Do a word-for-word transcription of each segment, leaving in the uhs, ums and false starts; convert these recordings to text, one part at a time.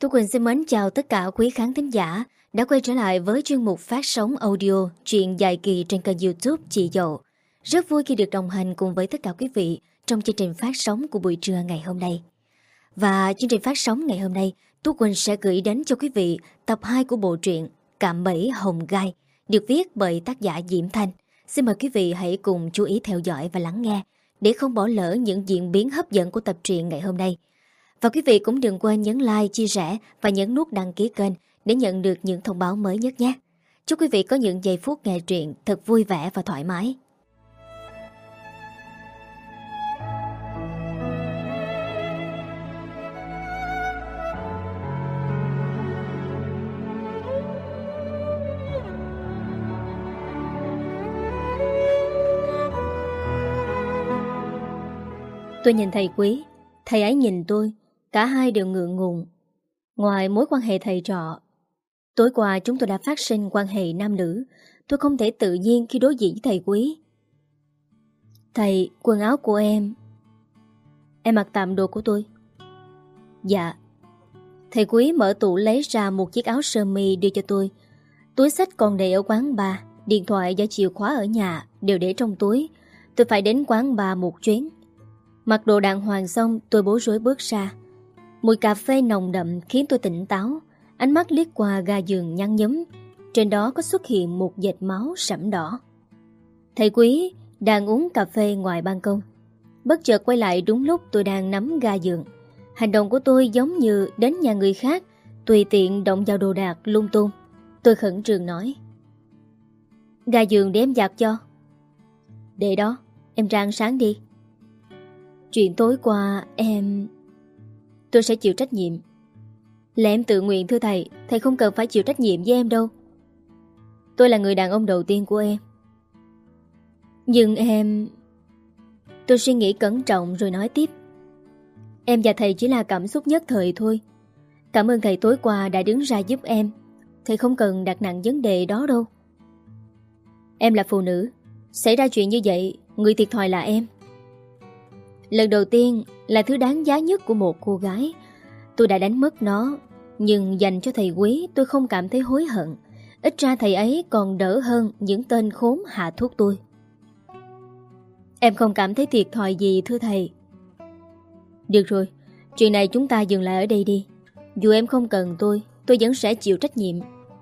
Tú Quỳnh xin mến chào tất cả quý khán thính giả đã quay trở lại với chuyên mục phát sóng audio truyện dài kỳ trên kênh YouTube Chị Dậu. Rất vui khi được đồng hành cùng với tất cả quý vị trong chương trình phát sóng của buổi trưa ngày hôm nay. Và chương trình phát sóng ngày hôm nay, Tú Quỳnh sẽ gửi đến cho quý vị tập hai của bộ truyện Cạm Bẫy Hồng Gai, được viết bởi tác giả Diễm Thanh. Xin mời quý vị hãy cùng chú ý theo dõi và lắng nghe để không bỏ lỡ những diễn biến hấp dẫn của tập truyện ngày hôm nay. Và quý vị cũng đừng quên nhấn like, chia sẻ và nhấn nút đăng ký kênh để nhận được những thông báo mới nhất nhé. Chúc quý vị có những giây phút nghe truyện thật vui vẻ và thoải mái. Tôi nhìn thầy Quý, thầy ấy nhìn tôi, cả hai đều ngượng ngùng. Ngoài mối quan hệ thầy trò, tối qua chúng tôi đã phát sinh quan hệ nam nữ. Tôi không thể tự nhiên khi đối diện với thầy Quý. Thầy, quần áo của em. Em mặc tạm đồ của tôi. Dạ. Thầy Quý mở tủ lấy ra một chiếc áo sơ mi đưa cho tôi. Túi xách còn để ở quán bar, điện thoại và chìa khóa ở nhà đều để trong túi. Tôi phải đến quán bar một chuyến. Mặc đồ đàng hoàng xong, tôi bối rối bước ra. Mùi cà phê nồng đậm khiến tôi tỉnh táo. Ánh mắt liếc qua ga giường nhăn nhúm. Trên đó có xuất hiện một vệt máu sẫm đỏ. Thầy Quý đang uống cà phê ngoài ban công. Bất chợt quay lại đúng lúc tôi đang nắm ga giường. Hành động của tôi giống như đến nhà người khác, tùy tiện động vào đồ đạc lung tung. Tôi khẩn trương nói: Ga giường để em giặt cho. Để đó, em rang sáng đi. Chuyện tối qua em... Tôi sẽ chịu trách nhiệm. Là em tự nguyện thưa thầy. Thầy không cần phải chịu trách nhiệm với em đâu. Tôi là người đàn ông đầu tiên của em. Nhưng em... Tôi suy nghĩ cẩn trọng rồi nói tiếp: Em và thầy chỉ là cảm xúc nhất thời thôi. Cảm ơn thầy tối qua đã đứng ra giúp em. Thầy không cần đặt nặng vấn đề đó đâu. Em là phụ nữ. Xảy ra chuyện như vậy, người thiệt thòi là em. Lần đầu tiên là thứ đáng giá nhất của một cô gái. Tôi đã đánh mất nó. Nhưng dành cho thầy Quý tôi không cảm thấy hối hận. Ít ra thầy ấy còn đỡ hơn những tên khốn hạ thuốc tôi. Em không cảm thấy thiệt thòi gì thưa thầy. Được rồi, chuyện này chúng ta dừng lại ở đây đi. Dù em không cần tôi, tôi vẫn sẽ chịu trách nhiệm.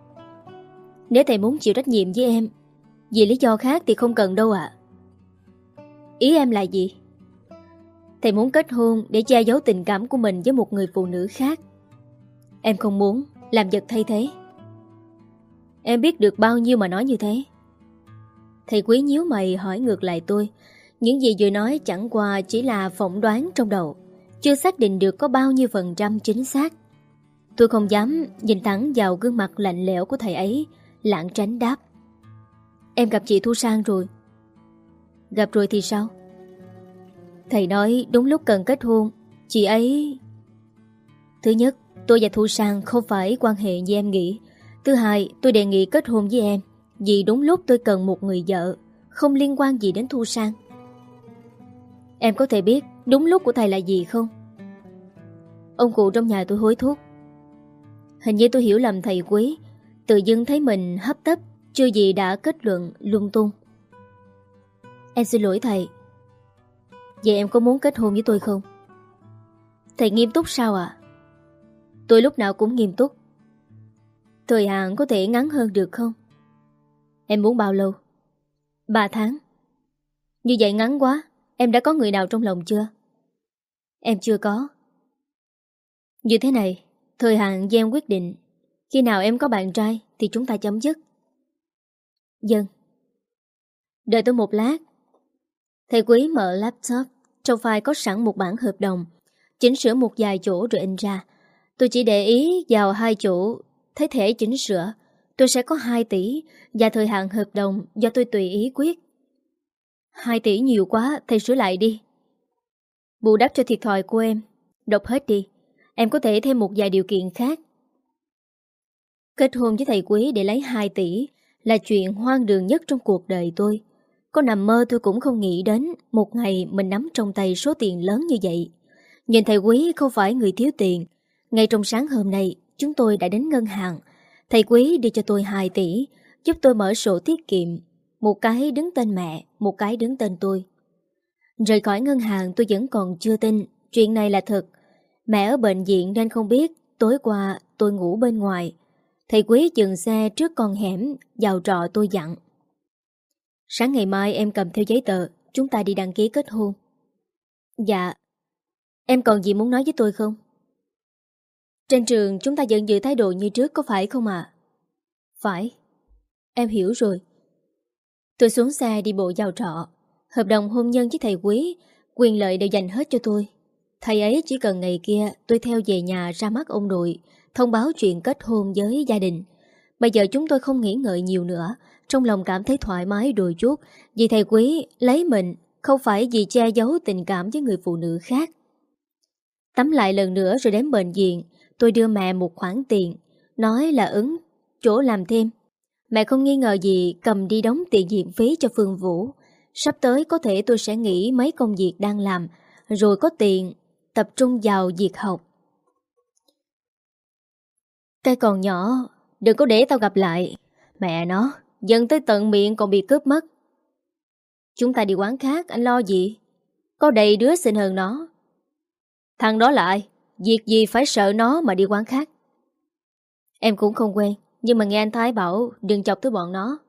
Nếu thầy muốn chịu trách nhiệm với em vì lý do khác thì không cần đâu ạ. Ý em là gì? Thầy muốn kết hôn để che giấu tình cảm của mình với một người phụ nữ khác. Em không muốn làm vật thay thế. Em biết được bao nhiêu mà nói như thế? Thầy Quý nhíu mày hỏi ngược lại tôi. Những gì vừa nói chẳng qua chỉ là phỏng đoán trong đầu, chưa xác định được có bao nhiêu phần trăm chính xác. Tôi không dám nhìn thẳng vào gương mặt lạnh lẽo của thầy ấy, lảng tránh đáp: Em gặp chị Thu Sang rồi. Gặp rồi thì sao? Thầy nói đúng lúc cần kết hôn, chị ấy... Thứ nhất, tôi và Thu Sang không phải quan hệ như em nghĩ. Thứ hai, tôi đề nghị kết hôn với em vì đúng lúc tôi cần một người vợ, không liên quan gì đến Thu Sang. Em có thể biết đúng lúc của thầy là gì không? Ông cụ trong nhà tôi hối thúc. Hình như tôi hiểu lầm thầy Quý. Tự dưng thấy mình hấp tấp, chưa gì đã kết luận lung tung. Em xin lỗi thầy. Vậy em có muốn kết hôn với tôi không? Thầy nghiêm túc sao ạ? Tôi lúc nào cũng nghiêm túc. Thời hạn có thể ngắn hơn được không? Em muốn bao lâu? Ba tháng. Như vậy ngắn quá. Em đã có người nào trong lòng chưa? Em chưa có. Như thế này, thời hạn do em quyết định. Khi nào em có bạn trai thì chúng ta chấm dứt. Dân. Đợi tôi một lát. Thầy Quý mở laptop. Trong file có sẵn một bản hợp đồng, chỉnh sửa một vài chỗ rồi in ra. Tôi chỉ để ý vào hai chỗ. Thấy thể chỉnh sửa, tôi sẽ có hai tỷ. Và thời hạn hợp đồng do tôi tùy ý quyết. Hai tỷ nhiều quá, thầy sửa lại đi. Bù đắp cho thiệt thòi của em. Đọc hết đi. Em có thể thêm một vài điều kiện khác. Kết hôn với thầy Quý để lấy hai tỷ là chuyện hoang đường nhất trong cuộc đời tôi. Có nằm mơ tôi cũng không nghĩ đến một ngày mình nắm trong tay số tiền lớn như vậy. Nhìn thầy Quý không phải người thiếu tiền. Ngay trong sáng hôm nay, chúng tôi đã đến ngân hàng. Thầy Quý đưa cho tôi hai tỷ, giúp tôi mở sổ tiết kiệm. Một cái đứng tên mẹ, một cái đứng tên tôi. Rời khỏi ngân hàng tôi vẫn còn chưa tin chuyện này là thật. Mẹ ở bệnh viện nên không biết tối qua tôi ngủ bên ngoài. Thầy Quý dừng xe trước con hẻm vào trọ tôi dặn. Sáng ngày mai em cầm theo giấy tờ, chúng ta đi đăng ký kết hôn. Dạ. Em còn gì muốn nói với tôi không? Trên trường chúng ta vẫn giữ thái độ như trước có phải không ạ? À? Phải. Em hiểu rồi. Tôi xuống xe đi bộ vào trọ. Hợp đồng hôn nhân với thầy Quý, quyền lợi đều dành hết cho tôi. Thầy ấy chỉ cần ngày kia tôi theo về nhà ra mắt ông nội, thông báo chuyện kết hôn với gia đình. Bây giờ chúng tôi không nghĩ ngợi nhiều nữa, trong lòng cảm thấy thoải mái đôi chút, vì thầy Quý lấy mình, không phải vì che giấu tình cảm với người phụ nữ khác. Tắm lại lần nữa rồi đến bệnh viện, tôi đưa mẹ một khoản tiền, nói là ứng chỗ làm thêm. Mẹ không nghi ngờ gì cầm đi đóng tiền viện phí cho Phương Vũ. Sắp tới có thể tôi sẽ nghỉ mấy công việc đang làm, rồi có tiền tập trung vào việc học. Cái còn nhỏ, đừng có để tao gặp lại. Mẹ nó, dần tới tận miệng còn bị cướp mất. Chúng ta đi quán khác, anh lo gì? Có đầy đứa xinh hơn nó. Thằng đó là ai? Việc gì phải sợ nó mà đi quán khác? Em cũng không quen, nhưng mà nghe anh Thái bảo đừng chọc tới bọn nó.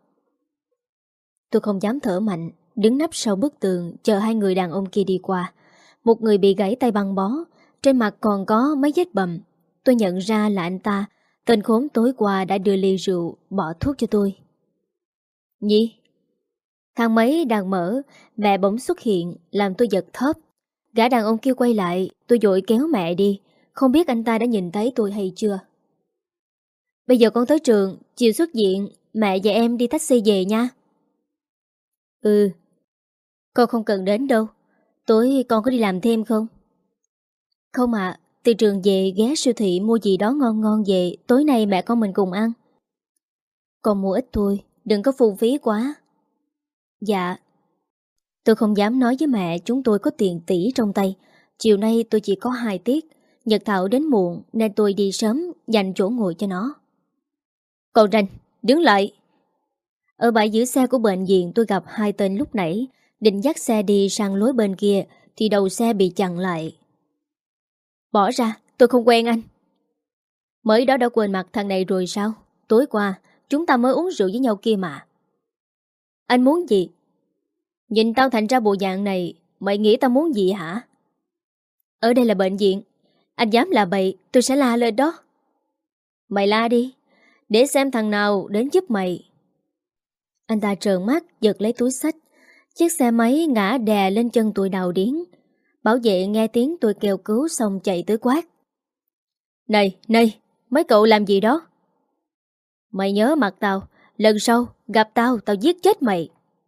Tôi không dám thở mạnh, đứng nấp sau bức tường chờ hai người đàn ông kia đi qua. Một người bị gãy tay băng bó, trên mặt còn có mấy vết bầm. Tôi nhận ra là anh ta, tên khốn tối qua đã đưa ly rượu, bỏ thuốc cho tôi. Nhi? Thang máy đang mở, mẹ bỗng xuất hiện, làm tôi giật thóp. Gã đàn ông kia quay lại, tôi vội kéo mẹ đi. Không biết anh ta đã nhìn thấy tôi hay chưa. Bây giờ con tới trường, chiều xuất viện, mẹ và em đi taxi về nha. Ừ. Con không cần đến đâu. Tối con có đi làm thêm không? Không ạ, từ trường về ghé siêu thị mua gì đó ngon ngon về, tối nay mẹ con mình cùng ăn. Con mua ít thôi, đừng có phung phí quá. Dạ. Tôi không dám nói với mẹ chúng tôi có tiền tỷ trong tay. Chiều nay tôi chỉ có hai tiết. Nhật Thảo đến muộn nên tôi đi sớm, dành chỗ ngồi cho nó. Con ranh, đứng lại. Ở bãi giữ xe của bệnh viện tôi gặp hai tên lúc nãy, định dắt xe đi sang lối bên kia thì đầu xe bị chặn lại. Bỏ ra, tôi không quen anh. Mới đó đã quên mặt thằng này rồi sao? Tối qua chúng ta mới uống rượu với nhau kia mà. Anh muốn gì? Nhìn tao thành ra bộ dạng này, mày nghĩ tao muốn gì hả? Ở đây là bệnh viện, anh dám là bậy tôi sẽ la lên đó. Mày la đi, để xem thằng nào đến giúp mày. Anh ta trợn mắt giật lấy túi xách. Chiếc xe máy ngã đè lên chân tôi đau điếng. Bảo vệ nghe tiếng tôi kêu cứu xong chạy tới quát. Này, này, mấy cậu làm gì đó? Mày nhớ mặt tao, lần sau gặp tao, tao giết chết mày.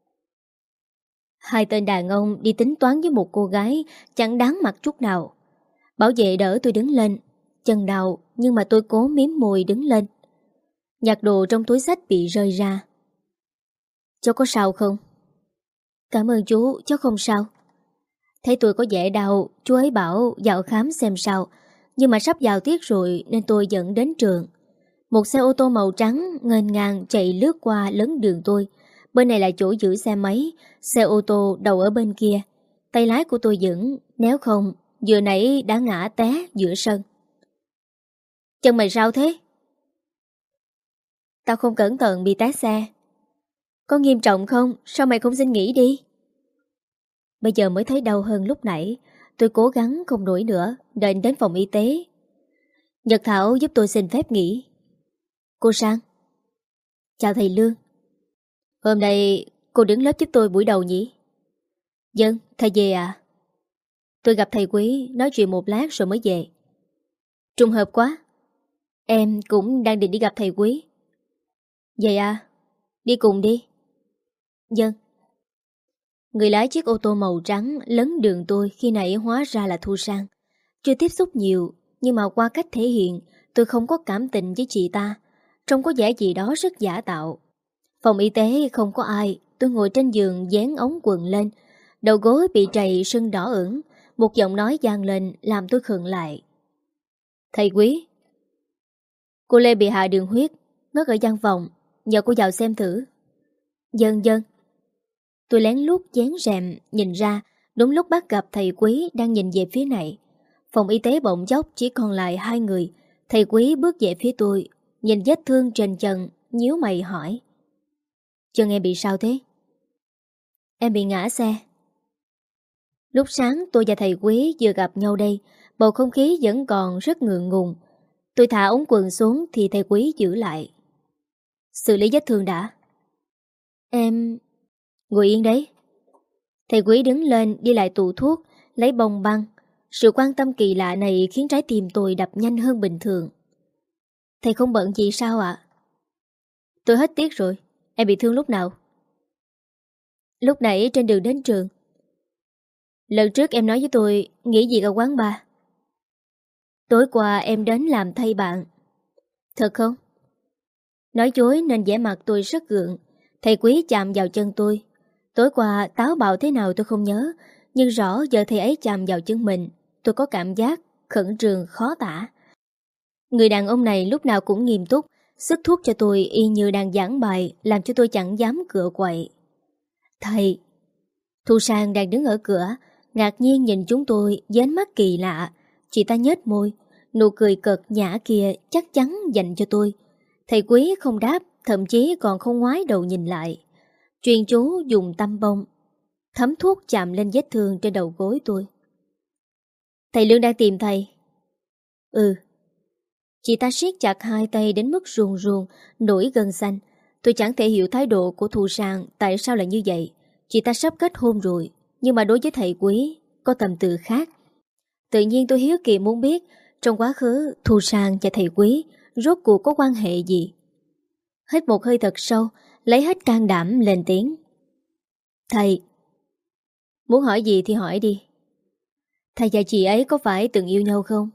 Hai tên đàn ông đi tính toán với một cô gái chẳng đáng mặt chút nào. Bảo vệ đỡ tôi đứng lên, chân đau nhưng mà tôi cố miếm môi đứng lên. Nhặt đồ trong túi xách bị rơi ra. Cháu có sao không? Cảm ơn chú, cháu không sao. Thấy tôi có vẻ đau, chú ấy bảo vào khám xem sao. Nhưng mà sắp vào tiết rồi nên tôi dẫn đến trường. Một xe ô tô màu trắng nghênh ngang chạy lướt qua lấn đường tôi. Bên này là chỗ giữ xe máy, xe ô tô đầu ở bên kia. Tay lái của tôi vững, nếu không vừa nãy đã ngã té giữa sân. Chân mày sao thế? Tao không cẩn thận bị té xe. Có nghiêm trọng không? Sao mày không xin nghỉ đi? Bây giờ mới thấy đau hơn lúc nãy. Tôi cố gắng không nổi nữa, đợi đến phòng y tế. Nhật Thảo giúp tôi xin phép nghỉ. Cô Sang. Chào thầy Lương. Hôm nay cô đứng lớp giúp tôi buổi đầu nhỉ? Dân, thầy về à? Tôi gặp thầy Quý, nói chuyện một lát rồi mới về. Trùng hợp quá. Em cũng đang định đi gặp thầy Quý. Vậy à? Đi cùng đi. Dân. Người lái chiếc ô tô màu trắng lấn đường tôi khi nãy hóa ra là Thu Sang. Chưa tiếp xúc nhiều, nhưng mà qua cách thể hiện, tôi không có cảm tình với chị ta. Trông có vẻ gì đó rất giả tạo. Phòng y tế không có ai, tôi ngồi trên giường dán ống quần lên. Đầu gối bị trầy sưng đỏ ửng, một giọng nói vang lên làm tôi khựng lại. Thầy Quý. Cô Lê bị hạ đường huyết, ngất ở văn phòng, nhờ cô vào xem thử. Dân dân. Tôi lén lút dán rèm nhìn ra, đúng lúc bắt gặp thầy Quý đang nhìn về phía này. Phòng y tế bỗng chốc chỉ còn lại hai người. Thầy Quý bước về phía tôi, nhìn vết thương trên chân, nhíu mày hỏi. Chân em bị sao thế? Em bị ngã xe. Lúc sáng tôi và thầy Quý vừa gặp nhau đây, bầu không khí vẫn còn rất ngượng ngùng. Tôi thả ống quần xuống thì thầy Quý giữ lại. Xử lý vết thương đã. Em... Ngồi yên đấy. Thầy Quý đứng lên đi lại tủ thuốc, lấy bông băng. Sự quan tâm kỳ lạ này khiến trái tim tôi đập nhanh hơn bình thường. Thầy không bận gì sao ạ? Tôi hết tiếc rồi. Em bị thương lúc nào? Lúc nãy trên đường đến trường. Lần trước em nói với tôi nghỉ việc ở quán bar. Tối qua em đến làm thay bạn. Thật không? Nói dối nên vẻ mặt tôi rất gượng. Thầy Quý chạm vào chân tôi. Tối qua táo bạo thế nào tôi không nhớ, nhưng rõ giờ thầy ấy chạm vào chân mình, tôi có cảm giác khẩn trương khó tả. Người đàn ông này lúc nào cũng nghiêm túc, sức thuốc cho tôi y như đang giảng bài, làm cho tôi chẳng dám cựa quậy. Thầy! Thu Sang đang đứng ở cửa, ngạc nhiên nhìn chúng tôi với ánh mắt kỳ lạ. Chị ta nhếch môi, nụ cười cợt nhã kia chắc chắn dành cho tôi. Thầy Quý không đáp, thậm chí còn không ngoái đầu nhìn lại. Chuyên chú dùng tăm bông thấm thuốc chạm lên vết thương trên đầu gối tôi. Thầy Lương đang tìm thầy. Ừ. Chị ta siết chặt hai tay đến mức ruồn ruồn, nổi gân xanh. Tôi chẳng thể hiểu thái độ của Thu Sang tại sao lại như vậy. Chị ta sắp kết hôn rồi, nhưng mà đối với thầy Quý có tầm từ khác. Tự nhiên tôi hiếu kỳ muốn biết trong quá khứ Thu Sang và thầy Quý rốt cuộc có quan hệ gì. Hít một hơi thật sâu, lấy hết can đảm lên tiếng. Thầy! Muốn hỏi gì thì hỏi đi. Thầy và chị ấy có phải từng yêu nhau không?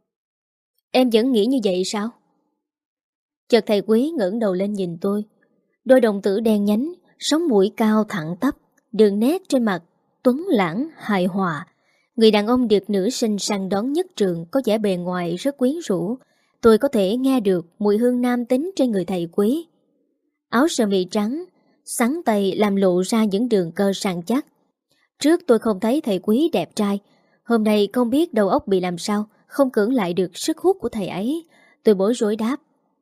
Em vẫn nghĩ như vậy sao? Chợt thầy Quý ngẩng đầu lên nhìn tôi. Đôi đồng tử đen nhánh, sống mũi cao thẳng tắp, đường nét trên mặt tuấn lãng, hài hòa. Người đàn ông được nữ sinh săn đón nhất trường có vẻ bề ngoài rất quyến rũ. Tôi có thể nghe được mùi hương nam tính trên người thầy Quý. Áo sơ mi trắng, xắn tay làm lộ ra những đường cơ săn chắc. Trước tôi không thấy thầy Quý đẹp trai. Hôm nay không biết đầu óc bị làm sao, không cưỡng lại được sức hút của thầy ấy. Tôi bối rối đáp.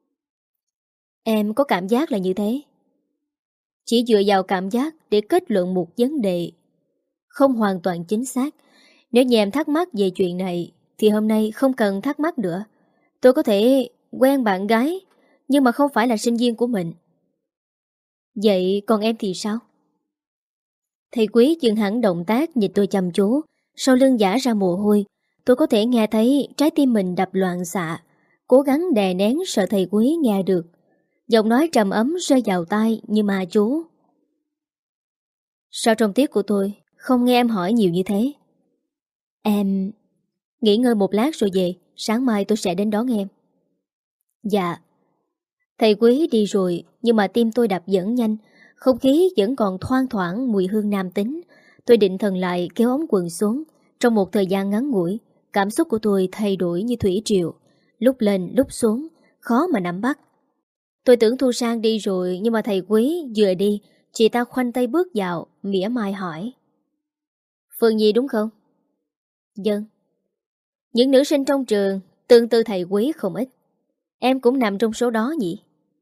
Em có cảm giác là như thế. Chỉ dựa vào cảm giác để kết luận một vấn đề không hoàn toàn chính xác. Nếu như em thắc mắc về chuyện này thì hôm nay không cần thắc mắc nữa. Tôi có thể quen bạn gái, nhưng mà không phải là sinh viên của mình. Vậy còn em thì sao? Thầy Quý dừng hẳn động tác nhìn tôi chăm chú. Sau lưng vã ra mồ hôi. Tôi có thể nghe thấy trái tim mình đập loạn xạ. Cố gắng đè nén sợ thầy Quý nghe được. Giọng nói trầm ấm rơi vào tai như ma chú. Sao trong tiết của tôi không nghe em hỏi nhiều như thế? Em... nghỉ ngơi một lát rồi về. Sáng mai tôi sẽ đến đón em. Dạ. Thầy Quý đi rồi, nhưng mà tim tôi đập vẫn nhanh. Không khí vẫn còn thoang thoảng mùi hương nam tính. Tôi định thần lại kéo ống quần xuống. Trong một thời gian ngắn ngủi, cảm xúc của tôi thay đổi như thủy triều. Lúc lên lúc xuống, khó mà nắm bắt. Tôi tưởng Thu Sang đi rồi, nhưng mà thầy Quý vừa đi, chị ta khoanh tay bước vào, mỉa mai hỏi. Phương Nhi đúng không? Vâng. Những nữ sinh trong trường tương tư thầy Quý không ít. Em cũng nằm trong số đó nhỉ?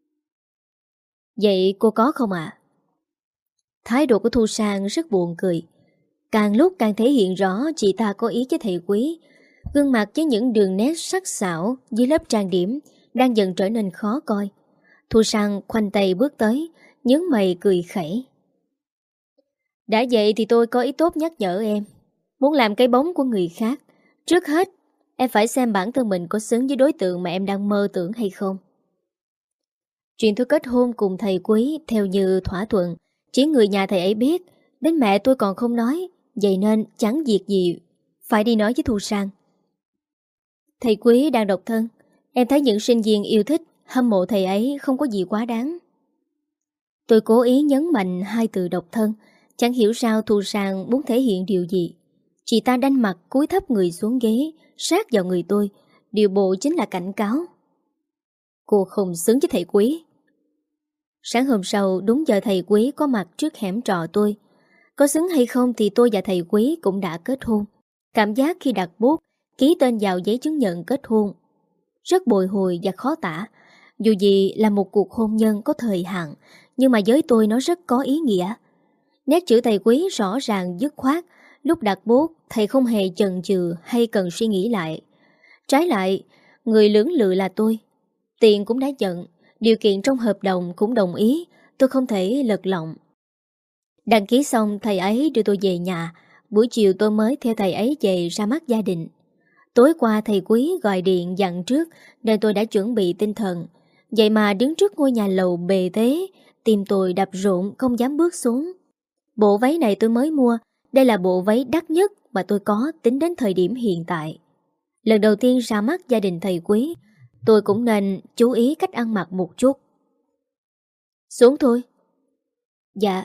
Vậy cô có không ạ? À? Thái độ của Thu Sang rất buồn cười. Càng lúc càng thể hiện rõ chị ta có ý với thầy Quý. Gương mặt với những đường nét sắc sảo dưới lớp trang điểm đang dần trở nên khó coi. Thu Sang khoanh tay bước tới, nhướng mày cười khẩy. Đã vậy thì tôi có ý tốt nhắc nhở em. Muốn làm cái bóng của người khác, trước hết em phải xem bản thân mình có xứng với đối tượng mà em đang mơ tưởng hay không. Chuyện tôi kết hôn cùng thầy Quý theo như thỏa thuận, chỉ người nhà thầy ấy biết, đến mẹ tôi còn không nói, vậy nên chẳng việc gì phải đi nói với Thu Sang. Thầy Quý đang độc thân, em thấy những sinh viên yêu thích, hâm mộ thầy ấy không có gì quá đáng. Tôi cố ý nhấn mạnh hai từ độc thân, chẳng hiểu sao Thu Sang muốn thể hiện điều gì. Chị ta đanh mặt cúi thấp người xuống ghế, sát vào người tôi, Điều bộ chính là cảnh cáo. Cô không xứng với thầy Quý. Sáng hôm sau đúng giờ thầy Quý có mặt trước hẻm trọ tôi. Có xứng hay không thì tôi và thầy Quý cũng đã kết hôn. Cảm giác khi đặt bút, ký tên vào giấy chứng nhận kết hôn rất bồi hồi và khó tả. Dù gì là một cuộc hôn nhân có thời hạn, nhưng mà với tôi nó rất có ý nghĩa. Nét chữ thầy Quý rõ ràng dứt khoát. Lúc đặt bút, thầy không hề chần chừ hay cần suy nghĩ lại. Trái lại, người lưỡng lự là tôi. Tiền cũng đã nhận, điều kiện trong hợp đồng cũng đồng ý, tôi không thể lật lọng. Đăng ký xong thầy ấy đưa tôi về nhà. Buổi chiều tôi mới theo thầy ấy về ra mắt gia đình. Tối qua thầy Quý gọi điện dặn trước nên tôi đã chuẩn bị tinh thần. Vậy mà đứng trước ngôi nhà lầu bề thế, tim tôi đập rộn không dám bước xuống. Bộ váy này tôi mới mua. Đây là bộ váy đắt nhất mà tôi có tính đến thời điểm hiện tại. Lần đầu tiên ra mắt gia đình thầy Quý, tôi cũng nên chú ý cách ăn mặc một chút. Xuống thôi. Dạ.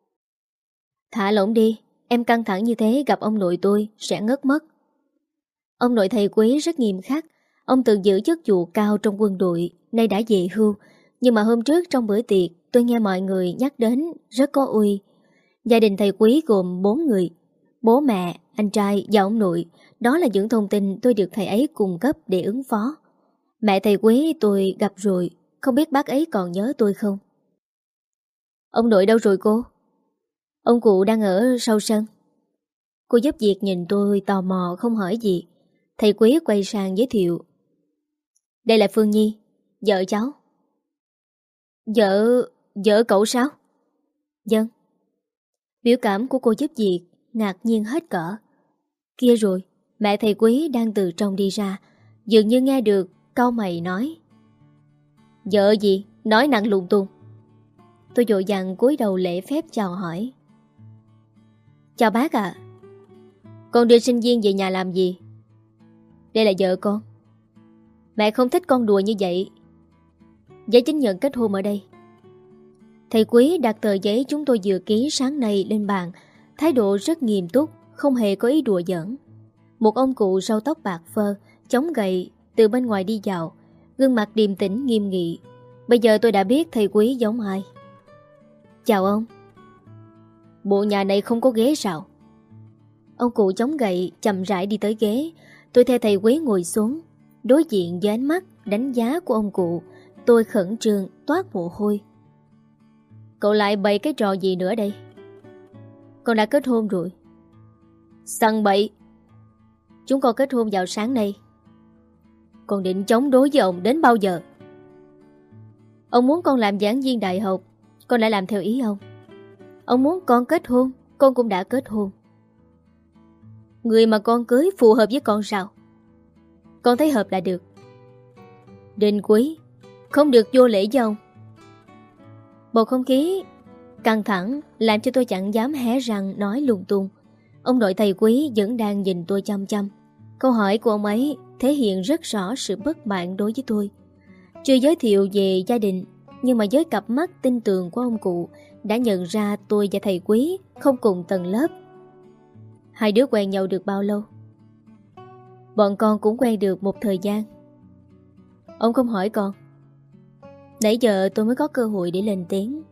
Thả lỏng đi, em căng thẳng như thế gặp ông nội tôi sẽ ngất mất. Ông nội thầy Quý rất nghiêm khắc. Ông từng giữ chức vụ cao trong quân đội, nay đã về hưu. Nhưng mà hôm trước trong bữa tiệc tôi nghe mọi người nhắc đến rất có uy. Gia đình thầy Quý gồm bốn người: bố mẹ, anh trai và ông nội. Đó là những thông tin tôi được thầy ấy cung cấp để ứng phó. Mẹ thầy Quý tôi gặp rồi, không biết bác ấy còn nhớ tôi không? Ông nội đâu rồi cô? Ông cụ đang ở sau sân. Cô giúp việc nhìn tôi tò mò không hỏi gì. Thầy Quý quay sang giới thiệu. Đây là Phương Nhi, vợ cháu. Vợ... vợ cậu sao? Vâng. Biểu cảm của cô giúp việc ngạc nhiên hết cỡ. Kia rồi, mẹ thầy Quý đang từ trong đi ra, dường như nghe được, cau mày nói. Vợ gì? Nói năng lung tung. Tôi vội vàng cúi đầu lễ phép chào hỏi. Chào bác ạ. Con đưa sinh viên về nhà làm gì? Đây là vợ con. Mẹ không thích con đùa như vậy. Giấy chứng nhận kết hôn ở đây. Thầy Quý đặt tờ giấy chúng tôi vừa ký sáng nay lên bàn, thái độ rất nghiêm túc, không hề có ý đùa giỡn. Một ông cụ râu tóc bạc phơ, chống gậy, từ bên ngoài đi vào, gương mặt điềm tĩnh nghiêm nghị. Bây giờ tôi đã biết thầy Quý giống ai. Chào ông. Bộ nhà này không có ghế sao? Ông cụ chống gậy chậm rãi đi tới ghế. Tôi theo thầy Quý ngồi xuống. Đối diện với ánh mắt đánh giá của ông cụ, tôi khẩn trương toát mồ hôi. Cậu lại bày cái trò gì nữa đây? Con đã kết hôn rồi. Săn bậy. Chúng con kết hôn vào sáng nay. Con định chống đối với ông đến bao giờ? Ông muốn con làm giảng viên đại học, con lại làm theo ý ông. Ông muốn con kết hôn, con cũng đã kết hôn. Người mà con cưới phù hợp với con sao? Con thấy hợp là được. Đình Quý, không được vô lễ với ông. Bầu không khí căng thẳng làm cho tôi chẳng dám hé răng nói lung tung. Ông nội thầy Quý vẫn đang nhìn tôi chăm chăm. Câu hỏi của ông ấy thể hiện rất rõ sự bất mãn đối với tôi. Chưa giới thiệu về gia đình, nhưng mà với cặp mắt tin tưởng của ông cụ đã nhận ra tôi và thầy Quý không cùng tầng lớp. Hai đứa quen nhau được bao lâu? Bọn con cũng quen được một thời gian. Ông không hỏi con. Nãy giờ tôi mới có cơ hội để lên tiếng.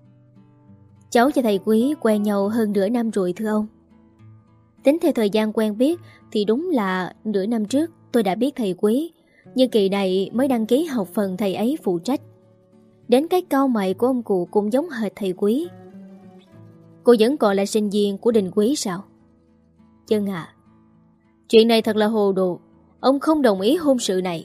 Cháu và thầy Quý quen nhau hơn nửa năm rồi thưa ông. Tính theo thời gian quen biết thì đúng là nửa năm trước tôi đã biết thầy Quý, nhưng kỳ này mới đăng ký học phần thầy ấy phụ trách. Đến cái cau mày của ông cụ cũng giống hệt thầy Quý. Cô vẫn còn là sinh viên của Đình Quý sao? Chân à, chuyện này thật là hồ đồ. Ông không đồng ý hôn sự này.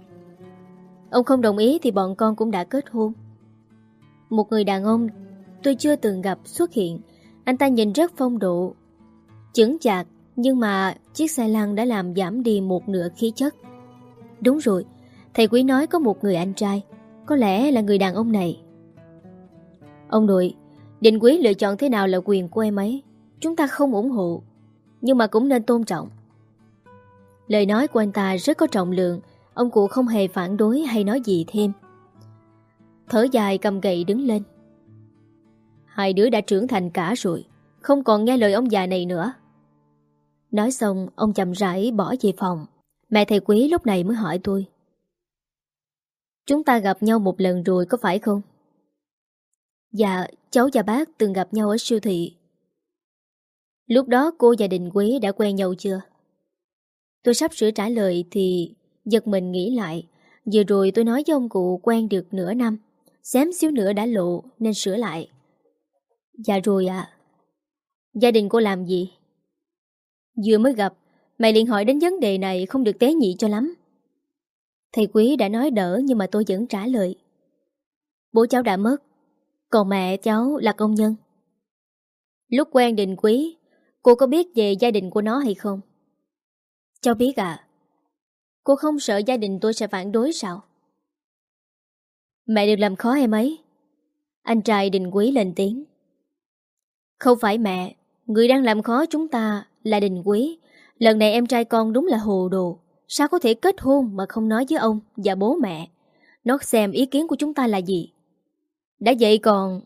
Ông không đồng ý thì bọn con cũng đã kết hôn. Một người đàn ông tôi chưa từng gặp xuất hiện. Anh ta nhìn rất phong độ, chững chạc, nhưng mà chiếc xe lăn đã làm giảm đi một nửa khí chất. Đúng rồi, thầy Quý nói có một người anh trai, có lẽ là người đàn ông này. Ông nội, Đình Quý lựa chọn thế nào là quyền của em ấy. Chúng ta không ủng hộ, nhưng mà cũng nên tôn trọng. Lời nói của anh ta rất có trọng lượng. Ông cụ không hề phản đối hay nói gì thêm. Thở dài cầm gậy đứng lên. Hai đứa đã trưởng thành cả rồi, không còn nghe lời ông già này nữa. Nói xong ông chậm rãi bỏ về phòng. Mẹ thầy Quý lúc này mới hỏi tôi: Chúng ta gặp nhau một lần rồi có phải không? Dạ, cháu và bác từng gặp nhau ở siêu thị. Lúc đó cô và Đình Quý đã quen nhau chưa? Tôi sắp sửa trả lời thì giật mình nghĩ lại. Vừa rồi tôi nói với ông cụ quen được nửa năm, xém xíu nữa đã lộ nên sửa lại. Dạ rồi ạ. Gia đình cô làm gì? Vừa mới gặp, mày liền hỏi đến vấn đề này không được tế nhị cho lắm. Thầy Quý đã nói đỡ nhưng mà tôi vẫn trả lời. Bố cháu đã mất, còn mẹ cháu là công nhân. Lúc quen Đình Quý, cô có biết về gia đình của nó hay không? Cháu biết ạ. Cô không sợ gia đình tôi sẽ phản đối sao? Mẹ đừng làm khó em ấy. Anh trai Đình Quý lên tiếng. Không phải mẹ, người đang làm khó chúng ta là Đình Quý. Lần này em trai con đúng là hồ đồ. Sao có thể kết hôn mà không nói với ông và bố mẹ? Nó xem ý kiến của chúng ta là gì. Đã vậy còn...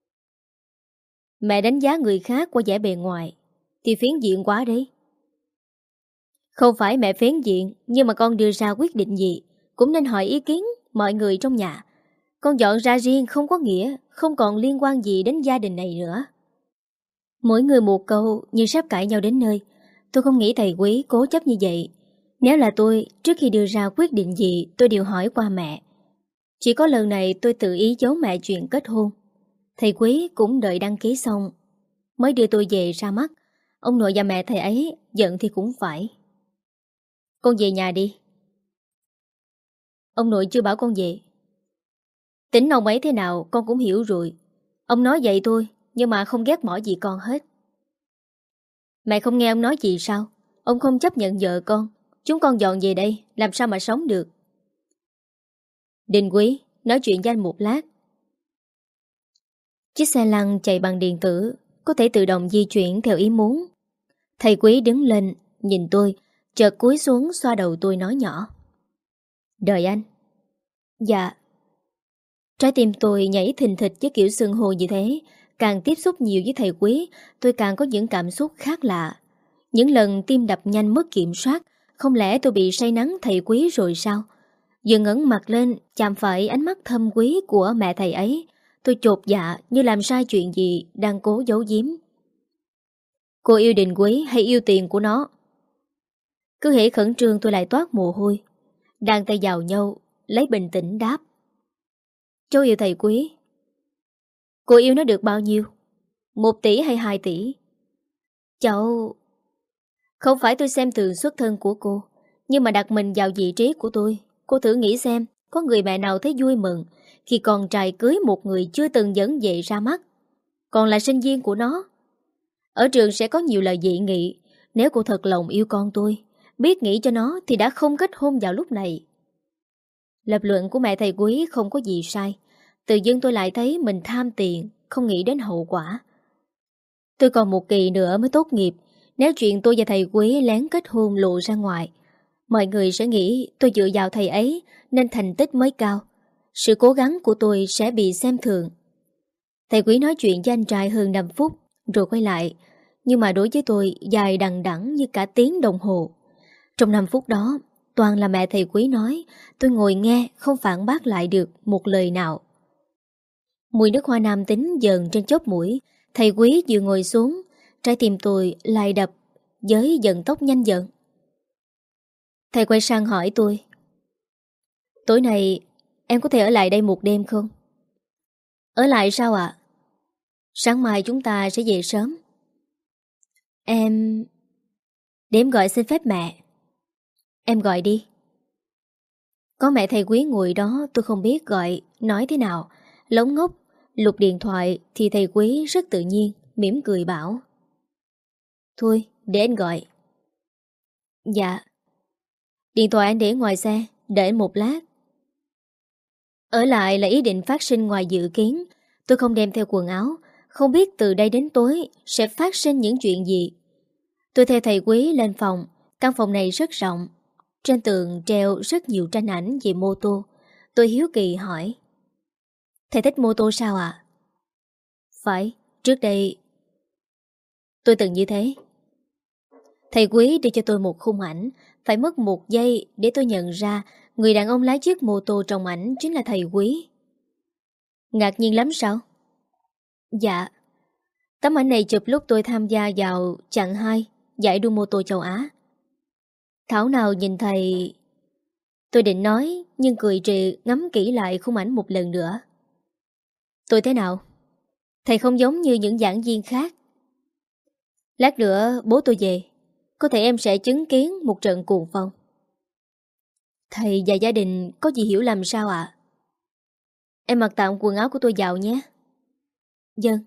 Mẹ đánh giá người khác qua vẻ bề ngoài thì phiến diện quá đấy. Không phải mẹ phiến diện, nhưng mà con đưa ra quyết định gì cũng nên hỏi ý kiến mọi người trong nhà. Con dọn ra riêng không có nghĩa không còn liên quan gì đến gia đình này nữa. Mỗi người một câu như sắp cãi nhau đến nơi. Tôi không nghĩ thầy Quý cố chấp như vậy. Nếu là tôi, trước khi đưa ra quyết định gì tôi đều hỏi qua mẹ. Chỉ có lần này tôi tự ý giấu mẹ chuyện kết hôn. Thầy Quý cũng đợi đăng ký xong mới đưa tôi về ra mắt. Ông nội và mẹ thầy ấy giận thì cũng phải. Con về nhà đi. Ông nội chưa bảo con về. Tính ông ấy thế nào con cũng hiểu rồi. Ông nói vậy thôi, nhưng mà không ghét bỏ gì con hết. Mẹ không nghe ông nói gì sao? Ông không chấp nhận vợ con. Chúng con dọn về đây, làm sao mà sống được? Đình Quý, nói chuyện với anh một lát. Chiếc xe lăn chạy bằng điện tử, có thể tự động di chuyển theo ý muốn. Thầy Quý đứng lên, nhìn tôi, chợt cúi xuống xoa đầu tôi nói nhỏ. Đợi anh. Dạ. Trái tim tôi nhảy thình thịch với kiểu xưng hô như thế. Càng tiếp xúc nhiều với thầy Quý, tôi càng có những cảm xúc khác lạ. Những lần tim đập nhanh mất kiểm soát. Không lẽ tôi bị say nắng thầy Quý rồi sao? Vừa ngẩng mặt lên, chạm phải ánh mắt thâm quý của mẹ thầy ấy. Tôi chột dạ như làm sai chuyện gì đang cố giấu giếm. Cô yêu Đình Quý hay yêu tiền của nó? Cứ hễ khẩn trương tôi lại toát mồ hôi. Đang tay vào nhau, lấy bình tĩnh đáp. Cháu yêu thầy Quý. Cô yêu nó được bao nhiêu? Một tỷ hay hai tỷ? Cháu... Không phải tôi xem thường xuất thân của cô, nhưng mà đặt mình vào vị trí của tôi. Cô thử nghĩ xem, có người mẹ nào thấy vui mừng khi con trai cưới một người chưa từng dẫn về ra mắt, còn là sinh viên của nó. Ở trường sẽ có nhiều lời dị nghị. Nếu cô thật lòng yêu con tôi, biết nghĩ cho nó thì đã không kết hôn vào lúc này. Lập luận của mẹ thầy Quý không có gì sai. Tự dưng tôi lại thấy mình tham tiền, không nghĩ đến hậu quả. Tôi còn một kỳ nữa mới tốt nghiệp. Nếu chuyện tôi và thầy Quý lén kết hôn lộ ra ngoài, mọi người sẽ nghĩ tôi dựa vào thầy ấy nên thành tích mới cao. Sự cố gắng của tôi sẽ bị xem thường. Thầy Quý nói chuyện với anh trai hơn năm phút rồi quay lại. Nhưng mà đối với tôi dài đằng đẵng như cả tiếng đồng hồ. Trong năm phút đó, toàn là mẹ thầy Quý nói. Tôi ngồi nghe không phản bác lại được một lời nào. Mùi nước hoa nam tính dần trên chóp mũi. Thầy Quý vừa ngồi xuống, trái tim tôi lại đập với dần tốc nhanh dần. Thầy quay sang hỏi tôi. Tối nay em có thể ở lại đây một đêm không? Ở lại sao ạ? Sáng mai chúng ta sẽ về sớm. Em... Để em gọi xin phép mẹ. Em gọi đi. Có mẹ thầy Quý ngồi đó tôi không biết gọi, nói thế nào. Lóng ngốc, lục điện thoại thì thầy Quý rất tự nhiên, mỉm cười bảo. Thôi, để anh gọi. Dạ. Điện thoại anh để ngoài xe, đợi anh một lát. Ở lại là ý định phát sinh ngoài dự kiến. Tôi không đem theo quần áo, không biết từ đây đến tối sẽ phát sinh những chuyện gì. Tôi theo thầy Quý lên phòng. Căn phòng này rất rộng. Trên tường treo rất nhiều tranh ảnh về mô tô. Tôi hiếu kỳ hỏi. Thầy thích mô tô sao ạ? Phải, trước đây tôi từng như thế. Thầy Quý đưa cho tôi một khung ảnh. Phải mất một giây để tôi nhận ra người đàn ông lái chiếc mô tô trong ảnh chính là thầy Quý. Ngạc nhiên lắm sao? Dạ. Tấm ảnh này chụp lúc tôi tham gia vào chặng hai giải đua mô tô châu Á. Thảo nào nhìn thầy... Tôi định nói, nhưng cười trì ngắm kỹ lại khung ảnh một lần nữa. Tôi thế nào? Thầy không giống như những giảng viên khác. Lát nữa bố tôi về, có thể em sẽ chứng kiến một trận cuồng phong. Thầy và gia đình có gì hiểu lầm sao ạ? Em mặc tạm quần áo của tôi vào nhé. Vâng.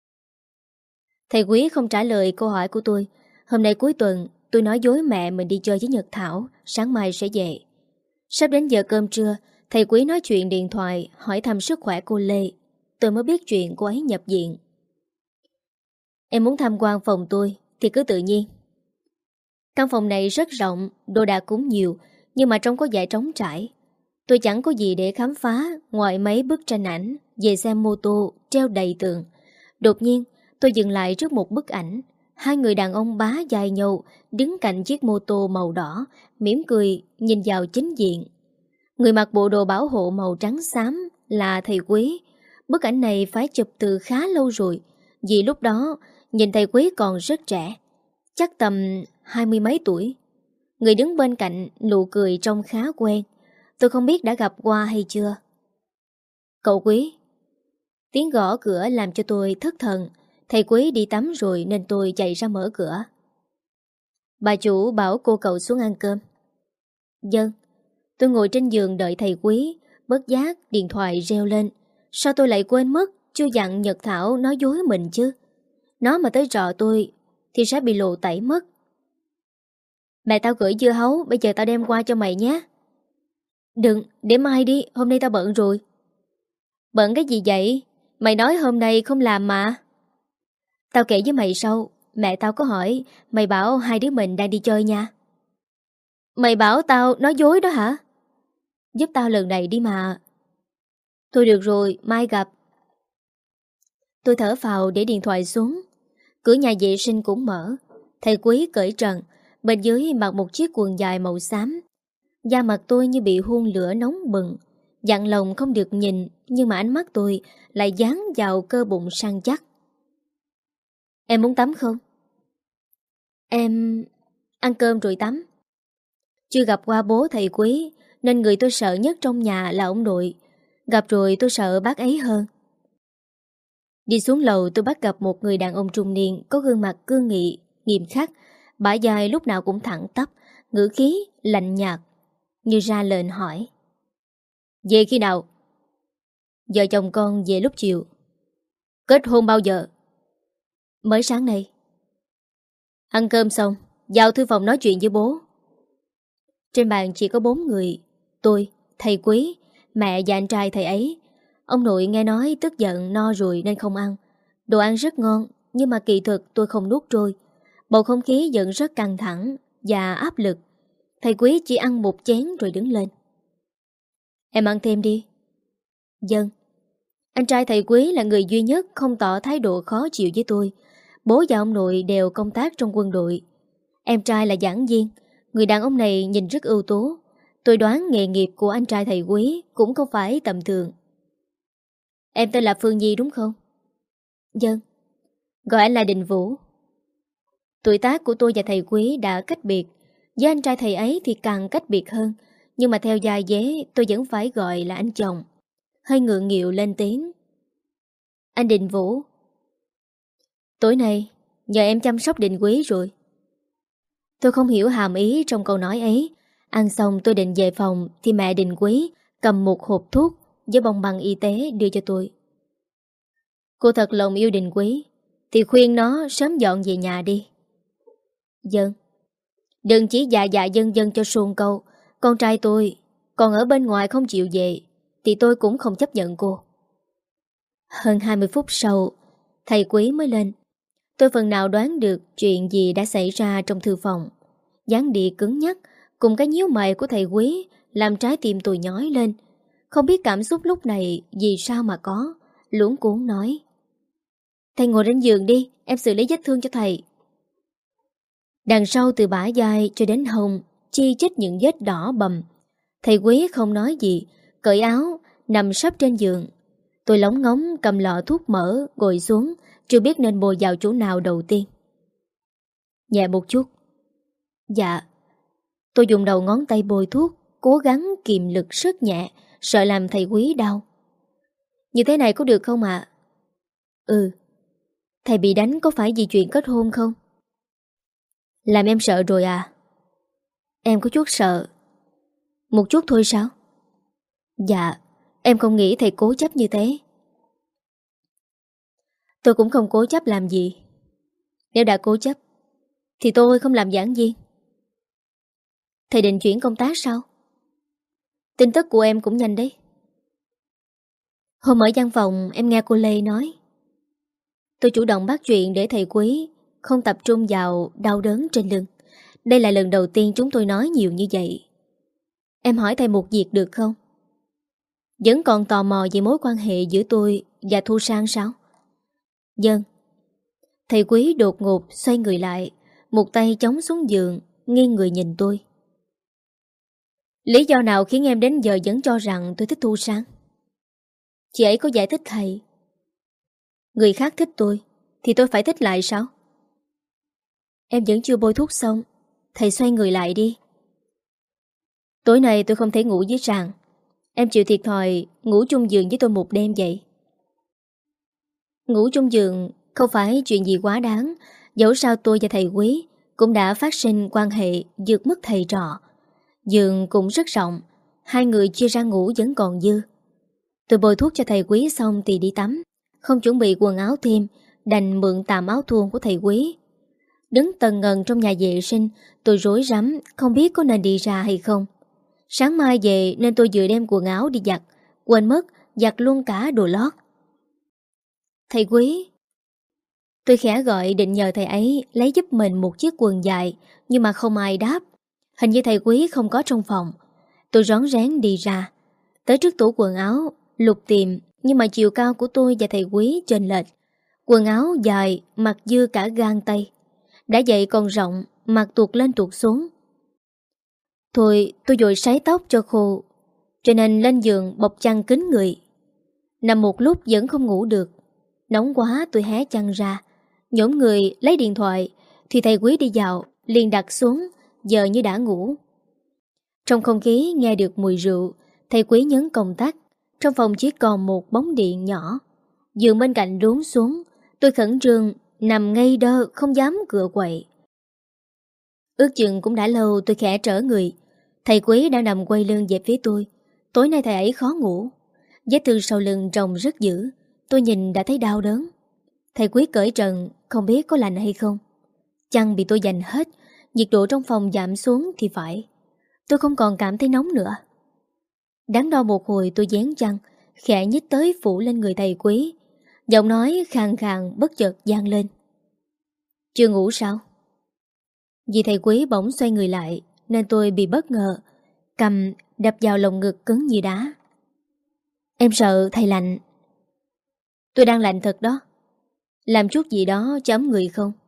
Thầy Quý không trả lời câu hỏi của tôi. Hôm nay cuối tuần, tôi nói dối mẹ mình đi chơi với Nhật Thảo, sáng mai sẽ về. Sắp đến giờ cơm trưa, thầy Quý nói chuyện điện thoại, hỏi thăm sức khỏe cô Lê. Tôi mới biết chuyện cô ấy nhập viện. Em muốn tham quan phòng tôi thì cứ tự nhiên. Căn phòng này rất rộng, đồ đạc cũng nhiều, nhưng mà trông có vẻ trống trải. Tôi chẳng có gì để khám phá ngoài mấy bức tranh ảnh về xe mô tô treo đầy tường. Đột nhiên, tôi dừng lại trước một bức ảnh. Hai người đàn ông bá dài nhau đứng cạnh chiếc mô tô màu đỏ, mỉm cười nhìn vào chính diện. Người mặc bộ đồ bảo hộ màu trắng xám là thầy Quý. Bức ảnh này phải chụp từ khá lâu rồi, vì lúc đó nhìn thầy Quý còn rất trẻ, chắc tầm hai mươi mấy tuổi. Người đứng bên cạnh nụ cười trông khá quen. Tôi không biết đã gặp qua hay chưa. Cậu Quý. Tiếng gõ cửa làm cho tôi thất thần. Thầy Quý đi tắm rồi nên tôi chạy ra mở cửa. Bà chủ bảo cô cậu xuống ăn cơm. Vâng. Tôi ngồi trên giường đợi thầy Quý. Bất giác điện thoại reo lên. Sao tôi lại quên mất chưa dặn Nhật Thảo nói dối mình chứ? Nó mà tới trọ tôi thì sẽ bị lộ tẩy mất. Mẹ tao gửi dưa hấu, bây giờ tao đem qua cho mày nhé. Đừng, để mai đi, hôm nay tao bận rồi. Bận cái gì vậy? Mày nói hôm nay không làm mà. Tao kể với mày sau. Mẹ tao có hỏi, mày bảo hai đứa mình đang đi chơi nha. Mày bảo tao nói dối đó hả? Giúp tao lần này đi mà. Thôi được rồi, mai gặp. Tôi thở phào để điện thoại xuống. Cửa nhà vệ sinh cũng mở. Thầy Quý cởi trần, bên dưới mặc một chiếc quần dài màu xám. Da mặt tôi như bị hun lửa nóng bừng. Dặn lòng không được nhìn, nhưng mà ánh mắt tôi lại dán vào cơ bụng săn chắc. Em muốn tắm không? Em... ăn cơm rồi tắm. Chưa gặp qua bố thầy Quý, nên người tôi sợ nhất trong nhà là ông nội. Gặp rồi tôi sợ bác ấy hơn. Đi xuống lầu tôi bắt gặp một người đàn ông trung niên có gương mặt cương nghị, nghiêm khắc, bả vai lúc nào cũng thẳng tắp, ngữ khí lạnh nhạt, như ra lệnh hỏi. Về khi nào? Vợ chồng con về lúc chiều. Kết hôn bao giờ? Mới sáng nay. Ăn cơm xong, vào thư phòng nói chuyện với bố. Trên bàn chỉ có bốn người. Tôi, thầy Quý, mẹ và anh trai thầy ấy. Ông nội nghe nói tức giận no rồi nên không ăn. Đồ ăn rất ngon, nhưng mà kỳ thực tôi không nuốt trôi. Bầu không khí vẫn rất căng thẳng và áp lực. Thầy Quý chỉ ăn một chén rồi đứng lên. Em ăn thêm đi. Vâng. Anh trai thầy Quý là người duy nhất không tỏ thái độ khó chịu với tôi. Bố và ông nội đều công tác trong quân đội. Em trai là giảng viên. Người đàn ông này nhìn rất ưu tú. Tôi đoán nghề nghiệp của anh trai thầy Quý cũng không phải tầm thường. Em tên là Phương Nhi đúng không? Vâng. Gọi anh là Đình Vũ. Tuổi tác của tôi và thầy Quý đã cách biệt. Với anh trai thầy ấy thì càng cách biệt hơn. Nhưng mà theo gia dế tôi vẫn phải gọi là anh chồng. Hơi ngượng nghịu lên tiếng. Anh Đình Vũ. Tối nay nhờ em chăm sóc Đình Quý rồi. Tôi không hiểu hàm ý trong câu nói ấy. Ăn xong tôi định về phòng thì mẹ Đình Quý cầm một hộp thuốc với bông băng y tế đưa cho tôi. Cô thật lòng yêu Đình Quý thì khuyên nó sớm dọn về nhà đi. Vâng. Đừng chỉ dạ dạ dân dân cho suông câu. Con trai tôi còn ở bên ngoài không chịu về thì tôi cũng không chấp nhận cô. Hơn hai mươi phút sau thầy Quý mới lên. Tôi phần nào đoán được chuyện gì đã xảy ra trong thư phòng. Dáng đi cứng nhắc cùng cái nhíu mày của thầy Quý làm trái tim tôi nhói lên. Không biết cảm xúc lúc này vì sao mà có. Luống cuống nói. Thầy ngồi trên giường đi, em xử lý vết thương cho thầy. Đằng sau từ bả vai cho đến hông chi chít những vết đỏ bầm. Thầy quý không nói gì, cởi áo, nằm sấp trên giường. Tôi lóng ngóng cầm lọ thuốc mỡ, ngồi xuống, chưa biết nên bôi vào chỗ nào đầu tiên. Nhẹ một chút. Dạ. Tôi dùng đầu ngón tay bôi thuốc, cố gắng kiềm lực rất nhẹ, sợ làm thầy quý đau. Như thế này có được không ạ? Ừ. Thầy bị đánh có phải vì chuyện kết hôn không? Làm em sợ rồi à? Em có chút sợ. Một chút thôi sao? Dạ. Em không nghĩ thầy cố chấp như thế. Tôi cũng không cố chấp làm gì. Nếu đã cố chấp thì tôi không làm giảng viên. Thầy định chuyển công tác sao? Tin tức của em cũng nhanh đấy. Hôm ở văn phòng em nghe cô Lê nói. Tôi chủ động bắt chuyện để thầy quý không tập trung vào đau đớn trên lưng. Đây là lần đầu tiên chúng tôi nói nhiều như vậy. Em hỏi thầy một việc được không? Vẫn còn tò mò về mối quan hệ giữa tôi và Thu Sang sao? Vâng. Thầy quý đột ngột xoay người lại, một tay chống xuống giường, nghiêng người nhìn tôi. Lý do nào khiến em đến giờ vẫn cho rằng tôi thích Thu Sang? Chị ấy có giải thích thầy. Người khác thích tôi thì tôi phải thích lại sao? Em vẫn chưa bôi thuốc xong. Thầy xoay người lại đi. Tối nay tôi không thể ngủ với Sang. Em chịu thiệt thòi ngủ chung giường với tôi một đêm vậy. Ngủ chung giường không phải chuyện gì quá đáng. Dẫu sao tôi và thầy quý cũng đã phát sinh quan hệ vượt mức thầy trò. Giường cũng rất rộng, hai người chia ra ngủ vẫn còn dư. Tôi bôi thuốc cho thầy quý xong thì đi tắm. Không chuẩn bị quần áo thêm, đành mượn tạm áo thun của thầy quý. Đứng tần ngần trong nhà vệ sinh, tôi rối rắm không biết có nên đi ra hay không. Sáng mai về nên tôi vừa đem quần áo đi giặt, quên mất giặt luôn cả đồ lót. Thầy quý. Tôi khẽ gọi định nhờ thầy ấy lấy giúp mình một chiếc quần dài, nhưng mà không ai đáp. Hình như thầy quý không có trong phòng. Tôi rón rén đi ra, tới trước tủ quần áo, lục tìm, nhưng mà chiều cao của tôi và thầy quý chênh lệch. Quần áo dài, mặc dư cả gang tay. Đã vậy còn rộng, mặc tuột lên tuột xuống. Thôi tôi vội sấy tóc cho khô, cho nên lên giường bọc chăn kín người. Nằm một lúc vẫn không ngủ được. Nóng quá tôi hé chăn ra, nhổm người lấy điện thoại, thì thầy quý đi vào, liền đặt xuống, giờ như đã ngủ. Trong không khí nghe được mùi rượu, thầy quý nhấn công tắc. Trong phòng chỉ còn một bóng điện nhỏ. Giường bên cạnh đốn xuống, tôi khẩn trương nằm ngây đơ không dám cựa quậy. Ước chừng cũng đã lâu tôi khẽ trở người. Thầy quý đang nằm quay lưng về phía tôi. Tối nay thầy ấy khó ngủ. Vết thương sau lưng trông rất dữ. Tôi nhìn đã thấy đau đớn. Thầy quý cởi trần, không biết có lạnh hay không. Chăn bị tôi giành hết. Nhiệt độ trong phòng giảm xuống thì phải. Tôi không còn cảm thấy nóng nữa. Đắn đo một hồi tôi dán chăn, khẽ nhích tới phủ lên người thầy quý. Giọng nói khàn khàn bất chợt vang lên. Chưa ngủ sao? Vì thầy quý bỗng xoay người lại nên tôi bị bất ngờ, cầm đập vào lồng ngực cứng như đá. Em sợ thầy lạnh. Tôi đang lạnh thật đó. Làm chút gì đó cho ấm người không?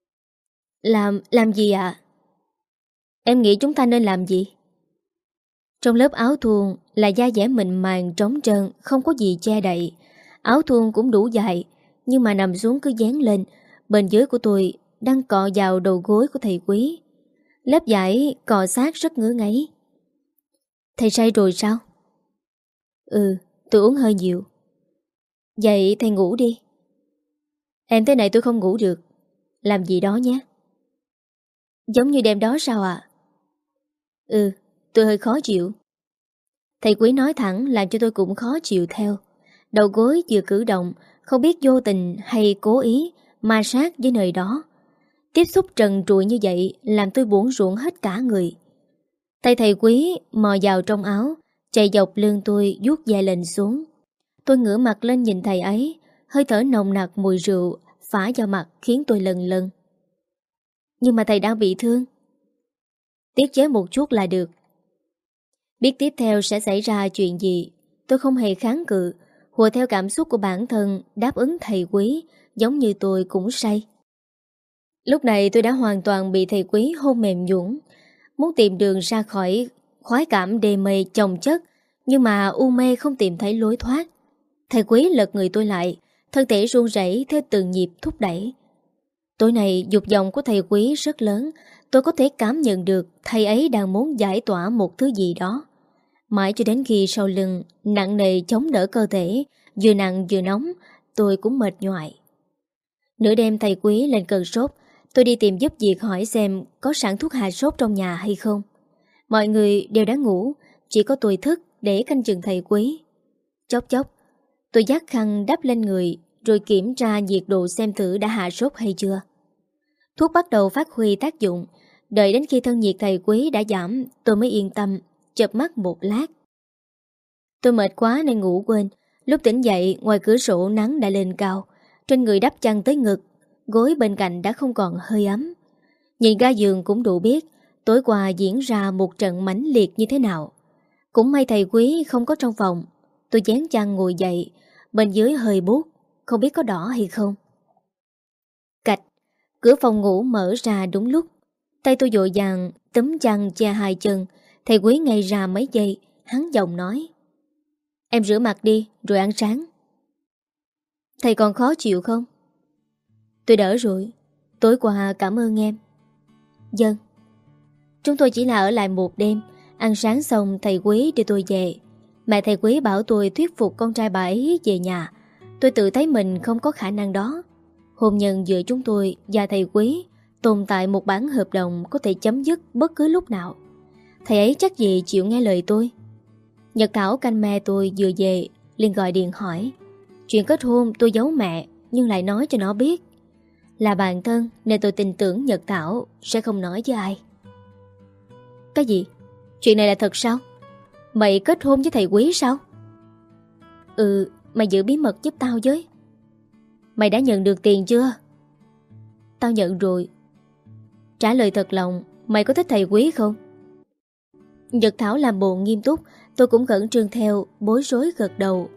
Làm, làm gì ạ? À? Em nghĩ chúng ta nên làm gì? Trong lớp áo thun là da dẻ mịn màng trống trơn, không có gì che đậy. Áo thun cũng đủ dài, nhưng mà nằm xuống cứ dán lên. Bên dưới của tôi đang cọ vào đầu gối của thầy quý. Lớp vải cọ sát rất ngứa ngáy. Thầy say rồi sao? Ừ, tôi uống hơi nhiều. Vậy thầy ngủ đi. Em thế này tôi không ngủ được. Làm gì đó nhé. Giống như đêm đó sao ạ? À? Ừ, tôi hơi khó chịu. Thầy quý nói thẳng làm cho tôi cũng khó chịu theo. Đầu gối vừa cử động, không biết vô tình hay cố ý ma sát với nơi đó. Tiếp xúc trần trụi như vậy làm tôi buồn ruộng hết cả người. Tay thầy quý mò vào trong áo, chạy dọc lưng tôi vuốt ve lên xuống. Tôi ngửa mặt lên nhìn thầy ấy, hơi thở nồng nặc mùi rượu phả vào mặt khiến tôi lần lần. Nhưng mà thầy đang bị thương. Tiết chế một chút là được. Biết tiếp theo sẽ xảy ra chuyện gì, tôi không hề kháng cự, hùa theo cảm xúc của bản thân đáp ứng thầy quý, giống như tôi cũng say. Lúc này tôi đã hoàn toàn bị thầy Quý hôn mềm nhũn, muốn tìm đường ra khỏi khoái cảm đê mê chồng chất, nhưng mà u mê không tìm thấy lối thoát. Thầy Quý lật người tôi lại, thân thể run rẩy theo từng nhịp thúc đẩy. Tối nay dục vọng của thầy Quý rất lớn, tôi có thể cảm nhận được thầy ấy đang muốn giải tỏa một thứ gì đó. Mãi cho đến khi sau lưng nặng nề chống đỡ cơ thể, vừa nặng vừa nóng, tôi cũng mệt nhoài. Nửa đêm thầy Quý lên cơn sốt, tôi đi tìm giúp việc hỏi xem có sẵn thuốc hạ sốt trong nhà hay không. Mọi người đều đã ngủ, chỉ có tôi thức để canh chừng thầy Quý. Chốc chốc, tôi dắt khăn đắp lên người rồi kiểm tra nhiệt độ xem thử đã hạ sốt hay chưa. Thuốc bắt đầu phát huy tác dụng, đợi đến khi thân nhiệt thầy Quý đã giảm, tôi mới yên tâm, chợp mắt một lát. Tôi mệt quá nên ngủ quên. Lúc tỉnh dậy, ngoài cửa sổ nắng đã lên cao, trên người đắp chăn tới ngực, gối bên cạnh đã không còn hơi ấm. Nhìn ga giường cũng đủ biết tối qua diễn ra một trận mãnh liệt như thế nào. Cũng may thầy Quý không có trong phòng. Tôi dán chăn ngồi dậy, bên dưới hơi buốt, không biết có đỏ hay không. Cạch, cửa phòng ngủ mở ra đúng lúc. Tay tôi vội vàng túm chăn che hai chân. Thầy Quý ngay ra mấy giây, hắn giọng nói: "Em rửa mặt đi, rồi ăn sáng." "Thầy còn khó chịu không?" "Tôi đỡ rồi, tối qua cảm ơn em." "Vâng." Chúng tôi chỉ là ở lại một đêm. Ăn sáng xong thầy Quý đưa tôi về. Mẹ thầy Quý bảo tôi thuyết phục con trai bà ấy về nhà. Tôi tự thấy mình không có khả năng đó. Hôn nhân giữa chúng tôi và thầy Quý tồn tại một bản hợp đồng có thể chấm dứt bất cứ lúc nào. Thầy ấy chắc gì chịu nghe lời tôi. Nhật Thảo canh me tôi vừa về liền gọi điện hỏi. Chuyện kết hôn tôi giấu mẹ, nhưng lại nói cho nó biết. Là bạn thân nên tôi tin tưởng Nhật Thảo sẽ không nói với ai. Cái gì? Chuyện này là thật sao? Mày kết hôn với thầy Quý sao? Ừ, mày giữ bí mật giúp tao với. Mày đã nhận được tiền chưa? Tao nhận rồi. Trả lời thật lòng, mày có thích thầy Quý không? Nhật Thảo làm bộ nghiêm túc. Tôi cũng khẩn trương theo, bối rối gật đầu.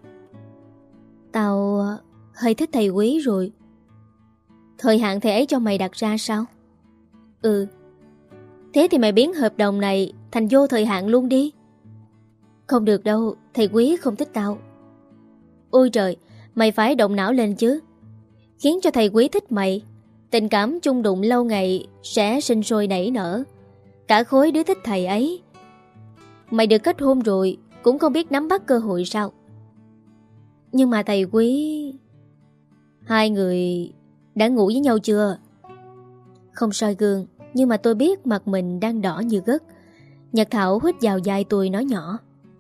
Tao hơi thích thầy Quý rồi. Thời hạn thầy ấy cho mày đặt ra sao? Ừ. Thế thì mày biến hợp đồng này thành vô thời hạn luôn đi. Không được đâu, thầy Quý không thích tao. Ôi trời, mày phải động não lên chứ. Khiến cho thầy Quý thích mày, tình cảm chung đụng lâu ngày sẽ sinh sôi nảy nở. Cả khối đứa thích thầy ấy. Mày được kết hôn rồi, cũng không biết nắm bắt cơ hội sao? Nhưng mà thầy Quý... Hai người đã ngủ với nhau chưa? Không soi gương, nhưng mà tôi biết mặt mình đang đỏ như gấc. Nhật Thảo hít vào vai tôi nói nhỏ.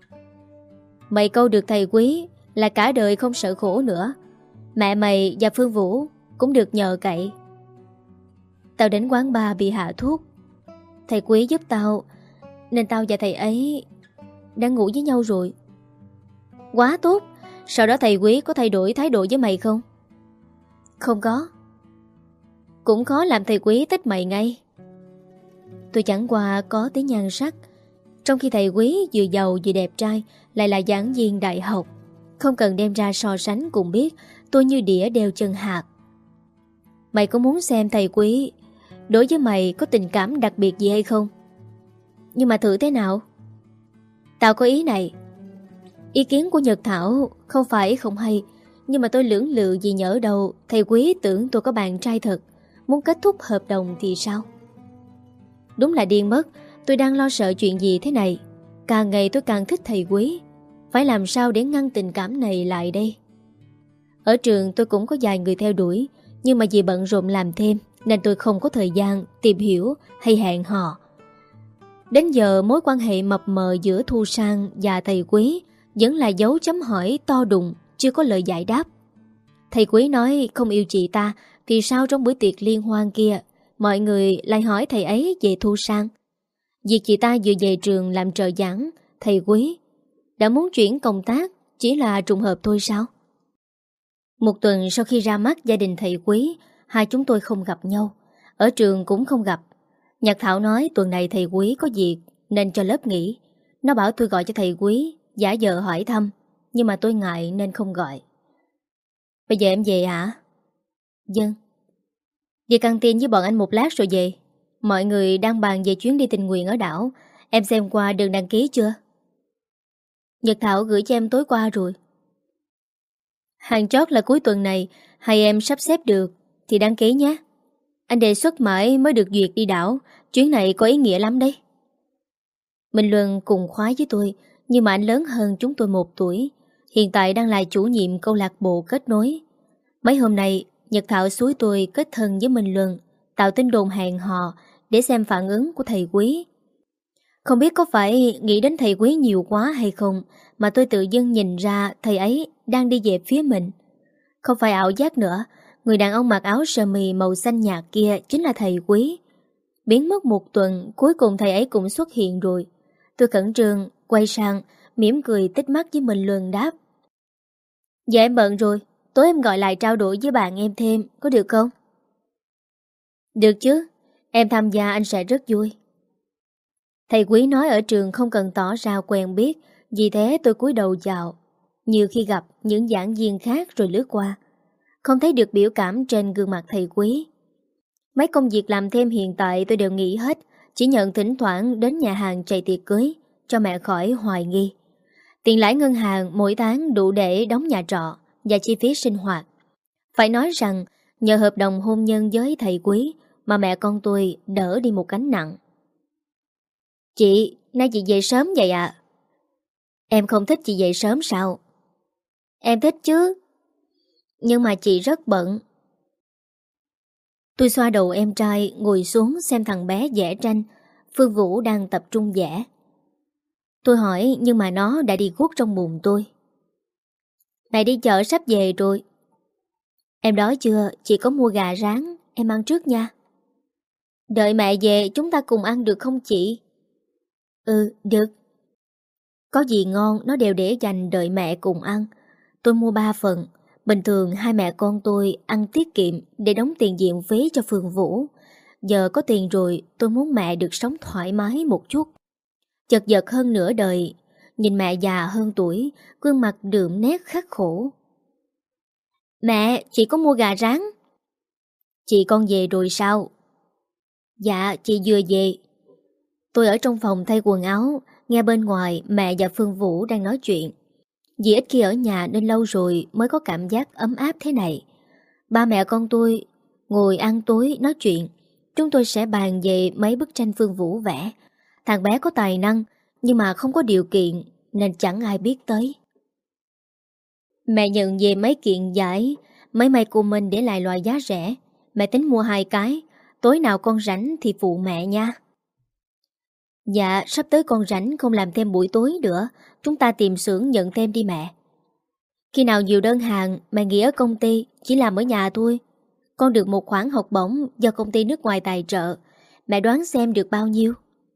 Mày câu được thầy Quý là cả đời không sợ khổ nữa. Mẹ mày và Phương Vũ cũng được nhờ cậy. Tao đến quán bar bị hạ thuốc. Thầy Quý giúp tao, nên tao và thầy ấy đang ngủ với nhau rồi. Quá tốt. Sau đó thầy Quý có thay đổi thái độ với mày không? Không có. Cũng khó làm thầy Quý thích mày ngay. Tôi chẳng qua có tí nhan sắc, trong khi thầy Quý vừa giàu vừa đẹp trai, lại là giảng viên đại học. Không cần đem ra so sánh cũng biết tôi như đĩa đeo chân hạt. Mày có muốn xem thầy Quý đối với mày có tình cảm đặc biệt gì hay không? Nhưng mà thử thế nào? Tao có ý này. Ý kiến của Nhật Thảo không phải không hay, nhưng mà tôi lưỡng lự gì nhỡ đâu thầy Quý tưởng tôi có bạn trai thật, muốn kết thúc hợp đồng thì sao? Đúng là điên mất. Tôi đang lo sợ chuyện gì thế này. Càng ngày tôi càng thích thầy Quý. Phải làm sao để ngăn tình cảm này lại đây? Ở trường tôi cũng có vài người theo đuổi, nhưng mà vì bận rộn làm thêm nên tôi không có thời gian tìm hiểu hay hẹn hò. Đến giờ mối quan hệ mập mờ giữa Thu Sang và thầy Quý vẫn là dấu chấm hỏi to đùng, chưa có lời giải đáp. Thầy Quý nói không yêu chị ta, thì sao trong bữa tiệc liên hoan kia mọi người lại hỏi thầy ấy về Thu Sang? Việc chị ta vừa về trường làm trợ giảng, thầy Quý đã muốn chuyển công tác chỉ là trùng hợp thôi sao? Một tuần sau khi ra mắt gia đình thầy Quý, hai chúng tôi không gặp nhau, ở trường cũng không gặp. Nhật Thảo nói tuần này thầy Quý có việc nên cho lớp nghỉ. Nó bảo tôi gọi cho thầy Quý, giả vờ hỏi thăm, nhưng mà tôi ngại nên không gọi. Bây giờ em về hả? Vâng. Đi căng tin với bọn anh một lát rồi về. Mọi người đang bàn về chuyến đi tình nguyện ở đảo. Em xem qua đường đăng ký chưa? Nhật Thảo gửi cho em tối qua rồi. Hàng chót là cuối tuần này, hay em sắp xếp được thì đăng ký nhé. Anh đề xuất mãi mới được duyệt đi đảo. Chuyến này có ý nghĩa lắm đấy. Minh Luân cùng khoái với tôi, nhưng mà anh lớn hơn chúng tôi một tuổi. Hiện tại đang là chủ nhiệm câu lạc bộ kết nối. Mấy hôm nay Nhật Thảo xúi tôi kết thân với Minh Luân, tạo tin đồn hẹn hò để xem phản ứng của thầy Quý. Không biết có phải nghĩ đến thầy Quý nhiều quá hay không, mà tôi tự dưng nhìn ra thầy ấy đang đi về phía mình. Không phải ảo giác nữa, người đàn ông mặc áo sơ mi màu xanh nhạt kia chính là thầy Quý. Biến mất một tuần, cuối cùng thầy ấy cũng xuất hiện rồi. Tôi khẩn trương quay sang, mỉm cười tít mắt với Minh Luân đáp: Dạ em bận rồi, tối em gọi lại trao đổi với bạn em thêm, có được không? Được chứ, em tham gia anh sẽ rất vui. Thầy Quý nói ở trường không cần tỏ ra quen biết, vì thế tôi cúi đầu chào. Như khi gặp những giảng viên khác rồi lướt qua, không thấy được biểu cảm trên gương mặt thầy Quý. Mấy công việc làm thêm hiện tại tôi đều nghỉ hết, chỉ nhận thỉnh thoảng đến nhà hàng chạy tiệc cưới, cho mẹ khỏi hoài nghi. Tiền lãi ngân hàng mỗi tháng đủ để đóng nhà trọ và chi phí sinh hoạt. Phải nói rằng nhờ hợp đồng hôn nhân với thầy Quý mà mẹ con tôi đỡ đi một gánh nặng. Chị, nay chị về sớm vậy ạ? Em không thích chị dậy sớm sao? Em thích chứ, nhưng mà chị rất bận. Tôi xoa đầu em trai ngồi xuống xem thằng bé vẽ tranh. Phương Vũ đang tập trung vẽ. Tôi hỏi nhưng mà nó đã đi guốc trong bụng tôi. Mẹ đi chợ sắp về rồi. Em đói chưa? Chị có mua gà rán, em ăn trước nha. Đợi mẹ về chúng ta cùng ăn được không chị? Ừ, được. Có gì ngon nó đều để dành đợi mẹ cùng ăn. Tôi mua ba phần. Bình thường hai mẹ con tôi ăn tiết kiệm để đóng tiền viện phí cho Phương Vũ. Giờ có tiền rồi tôi muốn mẹ được sống thoải mái một chút. Chật vật hơn nửa đời, nhìn mẹ già hơn tuổi, gương mặt đượm nét khắc khổ. Mẹ, chị có mua gà rán. Chị con về rồi sao? Dạ, chị vừa về. Tôi ở trong phòng thay quần áo, nghe bên ngoài mẹ và Phương Vũ đang nói chuyện. Vì ít khi ở nhà nên lâu rồi mới có cảm giác ấm áp thế này. Ba mẹ con tôi ngồi ăn tối nói chuyện. Chúng tôi sẽ bàn về mấy bức tranh Phương Vũ vẽ. Thằng bé có tài năng, nhưng mà không có điều kiện nên chẳng ai biết tới. Mẹ nhận về mấy kiện giải, mấy may của mình để lại loại giá rẻ. Mẹ tính mua hai cái, tối nào con rảnh thì phụ mẹ nha. Dạ, sắp tới con rảnh không làm thêm buổi tối nữa, chúng ta tìm xưởng nhận thêm đi mẹ. Khi nào nhiều đơn hàng, mẹ nghỉ ở công ty, chỉ làm ở nhà thôi. Con được một khoản học bổng do công ty nước ngoài tài trợ, mẹ đoán xem được bao nhiêu?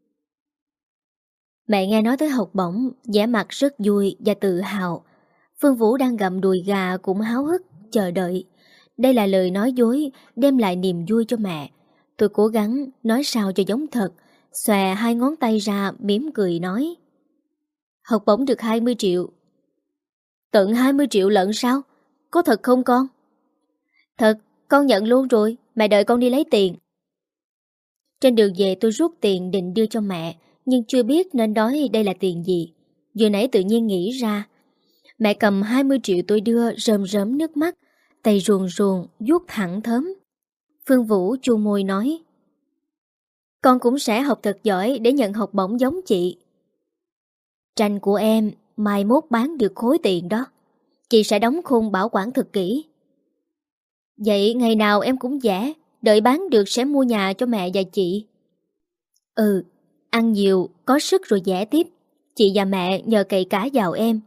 Mẹ nghe nói tới học bổng, vẻ mặt rất vui và tự hào. Phương Vũ đang gặm đùi gà cũng háo hức, chờ đợi. Đây là lời nói dối, đem lại niềm vui cho mẹ. Tôi cố gắng nói sao cho giống thật, xòe hai ngón tay ra mỉm cười nói. Học bổng được hai mươi triệu. Tận hai mươi triệu lận sao? Có thật không con? Thật, con nhận luôn rồi, mẹ đợi con đi lấy tiền. Trên đường về tôi rút tiền định đưa cho mẹ, nhưng chưa biết nên nói đây là tiền gì. Vừa nãy tự nhiên nghĩ ra. Mẹ cầm hai mươi triệu tôi đưa, rơm rớm nước mắt, tay ruồn ruồn, vuốt thẳng thớm. Phương Vũ chu môi nói. Con cũng sẽ học thật giỏi để nhận học bổng giống chị. Tranh của em mai mốt bán được khối tiền đó. Chị sẽ đóng khung bảo quản thật kỹ. Vậy ngày nào em cũng vẽ, đợi bán được sẽ mua nhà cho mẹ và chị. Ừ, ăn nhiều, có sức rồi vẽ tiếp. Chị và mẹ nhờ cậy cả vào em.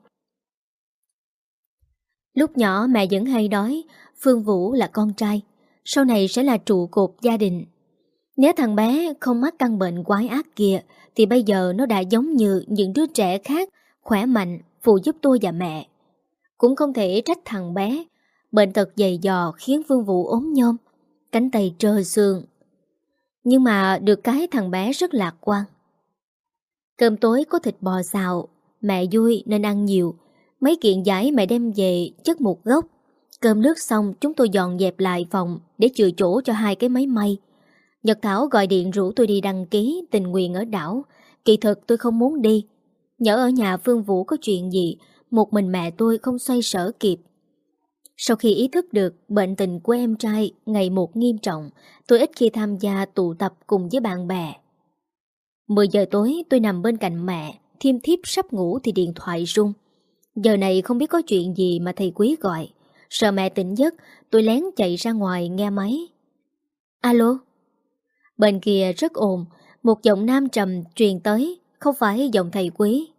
Lúc nhỏ mẹ vẫn hay nói Phương Vũ là con trai, sau này sẽ là trụ cột gia đình. Nếu thằng bé không mắc căn bệnh quái ác kia thì bây giờ nó đã giống như những đứa trẻ khác, khỏe mạnh, phụ giúp tôi và mẹ. Cũng không thể trách thằng bé. Bệnh tật dày dò khiến Phương Vũ ốm nhom, cánh tay trơ xương. Nhưng mà được cái thằng bé rất lạc quan. Cơm tối có thịt bò xào, mẹ vui nên ăn nhiều. Mấy kiện giải mẹ đem về chất một gốc. Cơm nước xong chúng tôi dọn dẹp lại phòng để chừa chỗ cho hai cái máy may. Nhật Thảo gọi điện rủ tôi đi đăng ký tình nguyện ở đảo. Kỳ thực tôi không muốn đi. Nhỡ ở nhà Phương Vũ có chuyện gì, một mình mẹ tôi không xoay sở kịp. Sau khi ý thức được bệnh tình của em trai ngày một nghiêm trọng, tôi ít khi tham gia tụ tập cùng với bạn bè. mười giờ tối tôi nằm bên cạnh mẹ, thiêm thiếp sắp ngủ thì điện thoại rung. Giờ này không biết có chuyện gì mà thầy Quý gọi. Sợ mẹ tỉnh giấc, tôi lén chạy ra ngoài nghe máy. Alo? Bên kia rất ồn, một giọng nam trầm truyền tới, không phải giọng thầy Quý.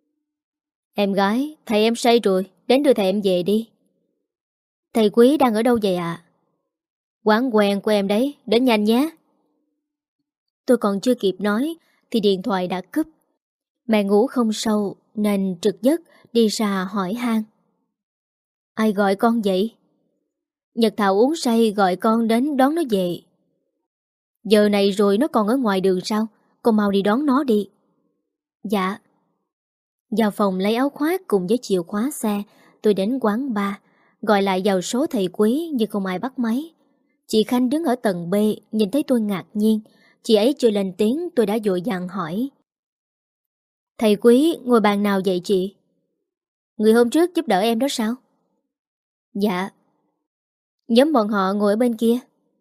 Em gái, thầy em say rồi, đến đưa thầy em về đi. Thầy Quý đang ở đâu vậy ạ? À? Quán quen của em đấy, đến nhanh nhé. Tôi còn chưa kịp nói thì điện thoại đã cúp. Mẹ ngủ không sâu nên trực giấc đi ra hỏi han. Ai gọi con vậy? Nhật Thảo uống say gọi con đến đón nó về. Giờ này rồi nó còn ở ngoài đường sao? Con mau đi đón nó đi. Dạ. Vào phòng lấy áo khoác cùng với chìa khóa xe, tôi đến quán bar, gọi lại vào số thầy Quý nhưng không ai bắt máy. Chị Khanh đứng ở tầng B, nhìn thấy tôi ngạc nhiên. Chị ấy chưa lên tiếng tôi đã vội vàng hỏi. Thầy Quý ngồi bàn nào vậy chị? Người hôm trước giúp đỡ em đó sao? Dạ. Nhóm bọn họ ngồi ở bên kia.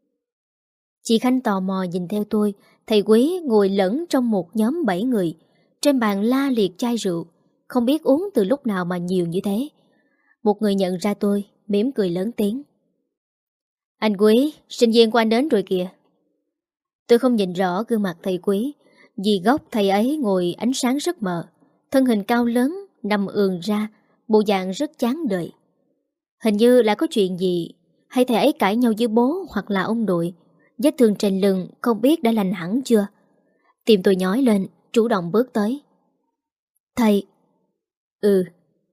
Chị Khanh tò mò nhìn theo tôi. Thầy Quý ngồi lẫn trong một nhóm bảy người. Trên bàn la liệt chai rượu. Không biết uống từ lúc nào mà nhiều như thế. Một người nhận ra tôi, mỉm cười lớn tiếng. Anh Quý, sinh viên của anh đến rồi kìa. Tôi không nhìn rõ gương mặt thầy Quý, vì góc thầy ấy ngồi ánh sáng rất mờ. Thân hình cao lớn, nằm ườn ra, bộ dạng rất chán đời. Hình như là có chuyện gì, hay thầy ấy cãi nhau với bố hoặc là ông nội. Vết thương trên lưng không biết đã lành hẳn chưa. Tim tôi nhói lên, chủ động bước tới. Thầy. Ừ.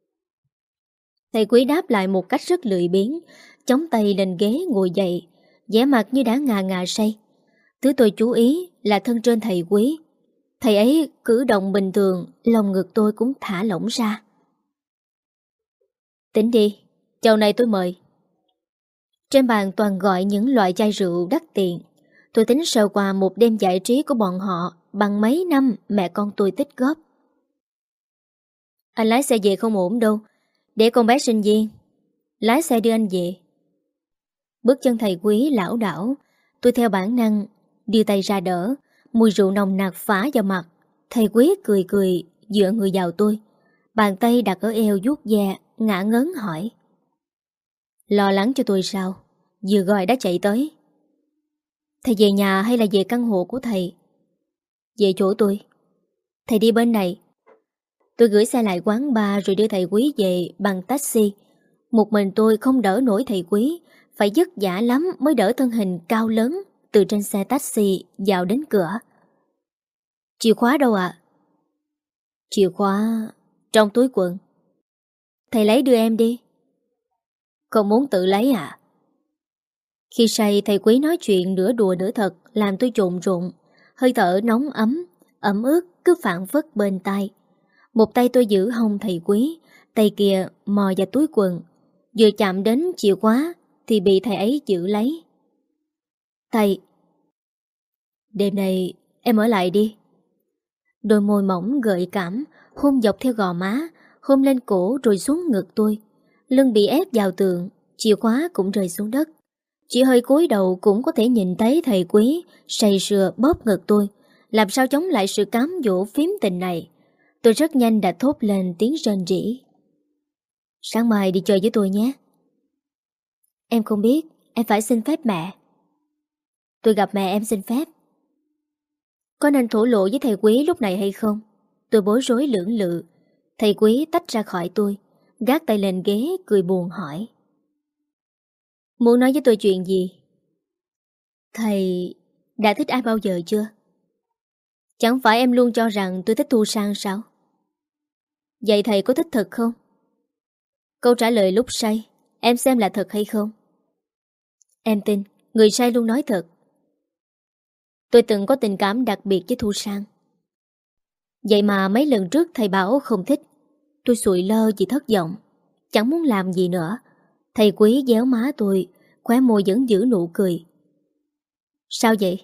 Thầy Quý đáp lại một cách rất lười biếng, chống tay lên ghế ngồi dậy, vẻ mặt như đã ngà ngà say. Thứ tôi chú ý là thân trên thầy Quý. Thầy ấy cử động bình thường, lòng ngực tôi cũng thả lỏng ra. Tính đi, chầu này tôi mời. Trên bàn toàn gọi những loại chai rượu đắt tiền. Tôi tính sơ qua một đêm giải trí của bọn họ bằng mấy năm mẹ con tôi tích góp. Anh lái xe về không ổn đâu, để con bé sinh viên lái xe đưa anh về. Bước chân thầy Quý lảo đảo, tôi theo bản năng đưa tay ra đỡ. Mùi rượu nồng nặc phả vào mặt. Thầy Quý cười cười dựa người vào tôi, bàn tay đặt ở eo vuốt ve, ngả ngớn hỏi. Lo lắng cho tôi sao? Vừa gọi đã chạy tới. Thầy về nhà hay là về căn hộ của thầy? Về chỗ tôi. Thầy đi bên này. Tôi gửi xe lại quán bar rồi đưa thầy Quý về bằng taxi. Một mình tôi không đỡ nổi thầy Quý, phải vất vả lắm mới đỡ thân hình cao lớn từ trên xe taxi vào đến cửa. Chìa khóa đâu ạ? À? Chìa khóa trong túi quần. Thầy lấy đưa em đi. Không muốn tự lấy à? Khi say thầy Quý nói chuyện nửa đùa nửa thật, làm tôi trộn rộn. Hơi thở nóng ấm, ẩm ướt cứ phản phất bên tai. Một tay tôi giữ hông thầy Quý, tay kia mò vào túi quần. Vừa chạm đến chìa khóa thì bị thầy ấy giữ lấy. Thầy, đêm này em ở lại đi. Đôi môi mỏng gợi cảm, hôn dọc theo gò má, hôn lên cổ rồi xuống ngực tôi. Lưng bị ép vào tường, chìa khóa cũng rơi xuống đất. Chỉ hơi cúi đầu cũng có thể nhìn thấy thầy Quý say sưa bóp ngực tôi. Làm sao chống lại sự cám dỗ phím tình này? Tôi rất nhanh đã thốt lên tiếng rên rỉ. Sáng mai đi chơi với tôi nhé. Em không biết, em phải xin phép mẹ. Tôi gặp mẹ em xin phép. Có nên thổ lộ với thầy Quý lúc này hay không? Tôi bối rối lưỡng lự. Thầy Quý tách ra khỏi tôi, gác tay lên ghế cười buồn hỏi. Muốn nói với tôi chuyện gì? Thầy đã thích ai bao giờ chưa? Chẳng phải em luôn cho rằng tôi thích Thu Sang sao? Vậy thầy có thích thật không? Câu trả lời lúc say, em xem là thật hay không? Em tin, người say luôn nói thật. Tôi từng có tình cảm đặc biệt với Thu Sang. Vậy mà mấy lần trước thầy bảo không thích. Tôi sụi lơ vì thất vọng, chẳng muốn làm gì nữa. Thầy Quý déo má tôi, khóe môi vẫn giữ nụ cười. Sao vậy?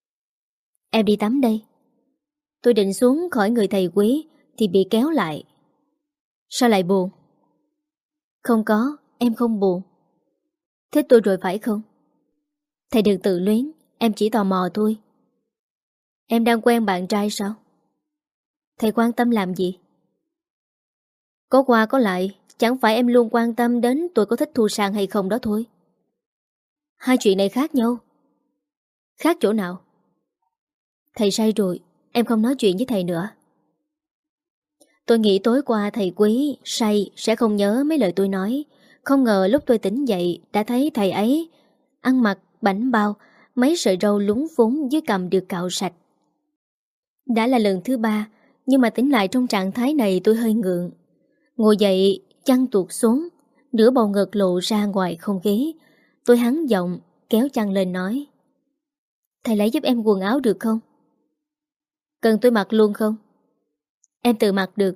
Em đi tắm đây. Tôi định xuống khỏi người thầy Quý thì bị kéo lại. Sao lại buồn? Không có, em không buồn. Thích tôi rồi phải không? Thầy đừng tự luyến, em chỉ tò mò thôi. Em đang quen bạn trai sao? Thầy quan tâm làm gì? Có qua có lại, chẳng phải em luôn quan tâm đến tôi có thích Thu Sang hay không đó thôi. Hai chuyện này khác nhau. Khác chỗ nào? Thầy say rồi, em không nói chuyện với thầy nữa. Tôi nghĩ tối qua thầy Quý say sẽ không nhớ mấy lời tôi nói. Không ngờ lúc tôi tỉnh dậy đã thấy thầy ấy ăn mặc bảnh bao, mấy sợi râu lúng phúng dưới cằm được cạo sạch. Đã là lần thứ ba, nhưng mà tỉnh lại trong trạng thái này tôi hơi ngượng. Ngồi dậy, chăn tuột xuống, nửa bầu ngực lộ ra ngoài không khí. Tôi hắn giọng, kéo chăn lên nói: Thầy lấy giúp em quần áo được không? Cần tôi mặc luôn không? Em tự mặc được.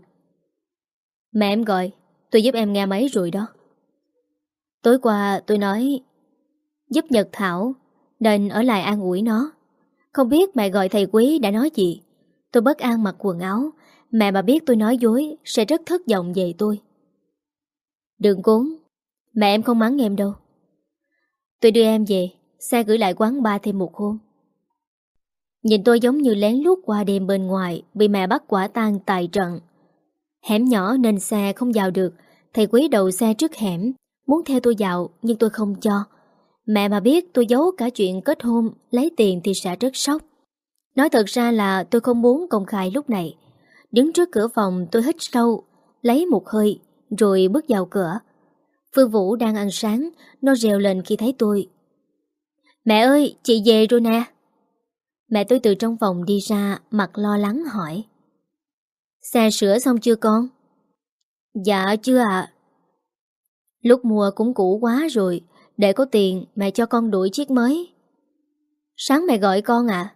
Mẹ em gọi, tôi giúp em nghe máy rồi đó. Tối qua tôi nói giúp Nhật Thảo nên ở lại an ủi nó. Không biết mẹ gọi thầy Quý đã nói gì. Tôi bất an mặc quần áo. Mẹ mà biết tôi nói dối sẽ rất thất vọng về tôi. Đừng cố, mẹ em không mắng em đâu. Tôi đưa em về, xe gửi lại quán bar thêm một hôm. Nhìn tôi giống như lén lút qua đêm bên ngoài, bị mẹ bắt quả tang tại trận. Hẻm nhỏ nên xe không vào được. Thầy Quý đậu xe trước hẻm, muốn theo tôi vào nhưng tôi không cho. Mẹ mà biết tôi giấu cả chuyện kết hôn, lấy tiền thì sẽ rất sốc. Nói thật ra là tôi không muốn công khai lúc này. Đứng trước cửa phòng tôi hít sâu, lấy một hơi, rồi bước vào cửa. Phương Vũ đang ăn sáng, nó reo lên khi thấy tôi. Mẹ ơi, chị về rồi nè. Mẹ tôi từ trong phòng đi ra, mặt lo lắng hỏi. Xe sửa xong chưa con? Dạ chưa ạ. Lúc mua cũng cũ quá rồi, để có tiền mẹ cho con đổi chiếc mới. Sáng mẹ gọi con à?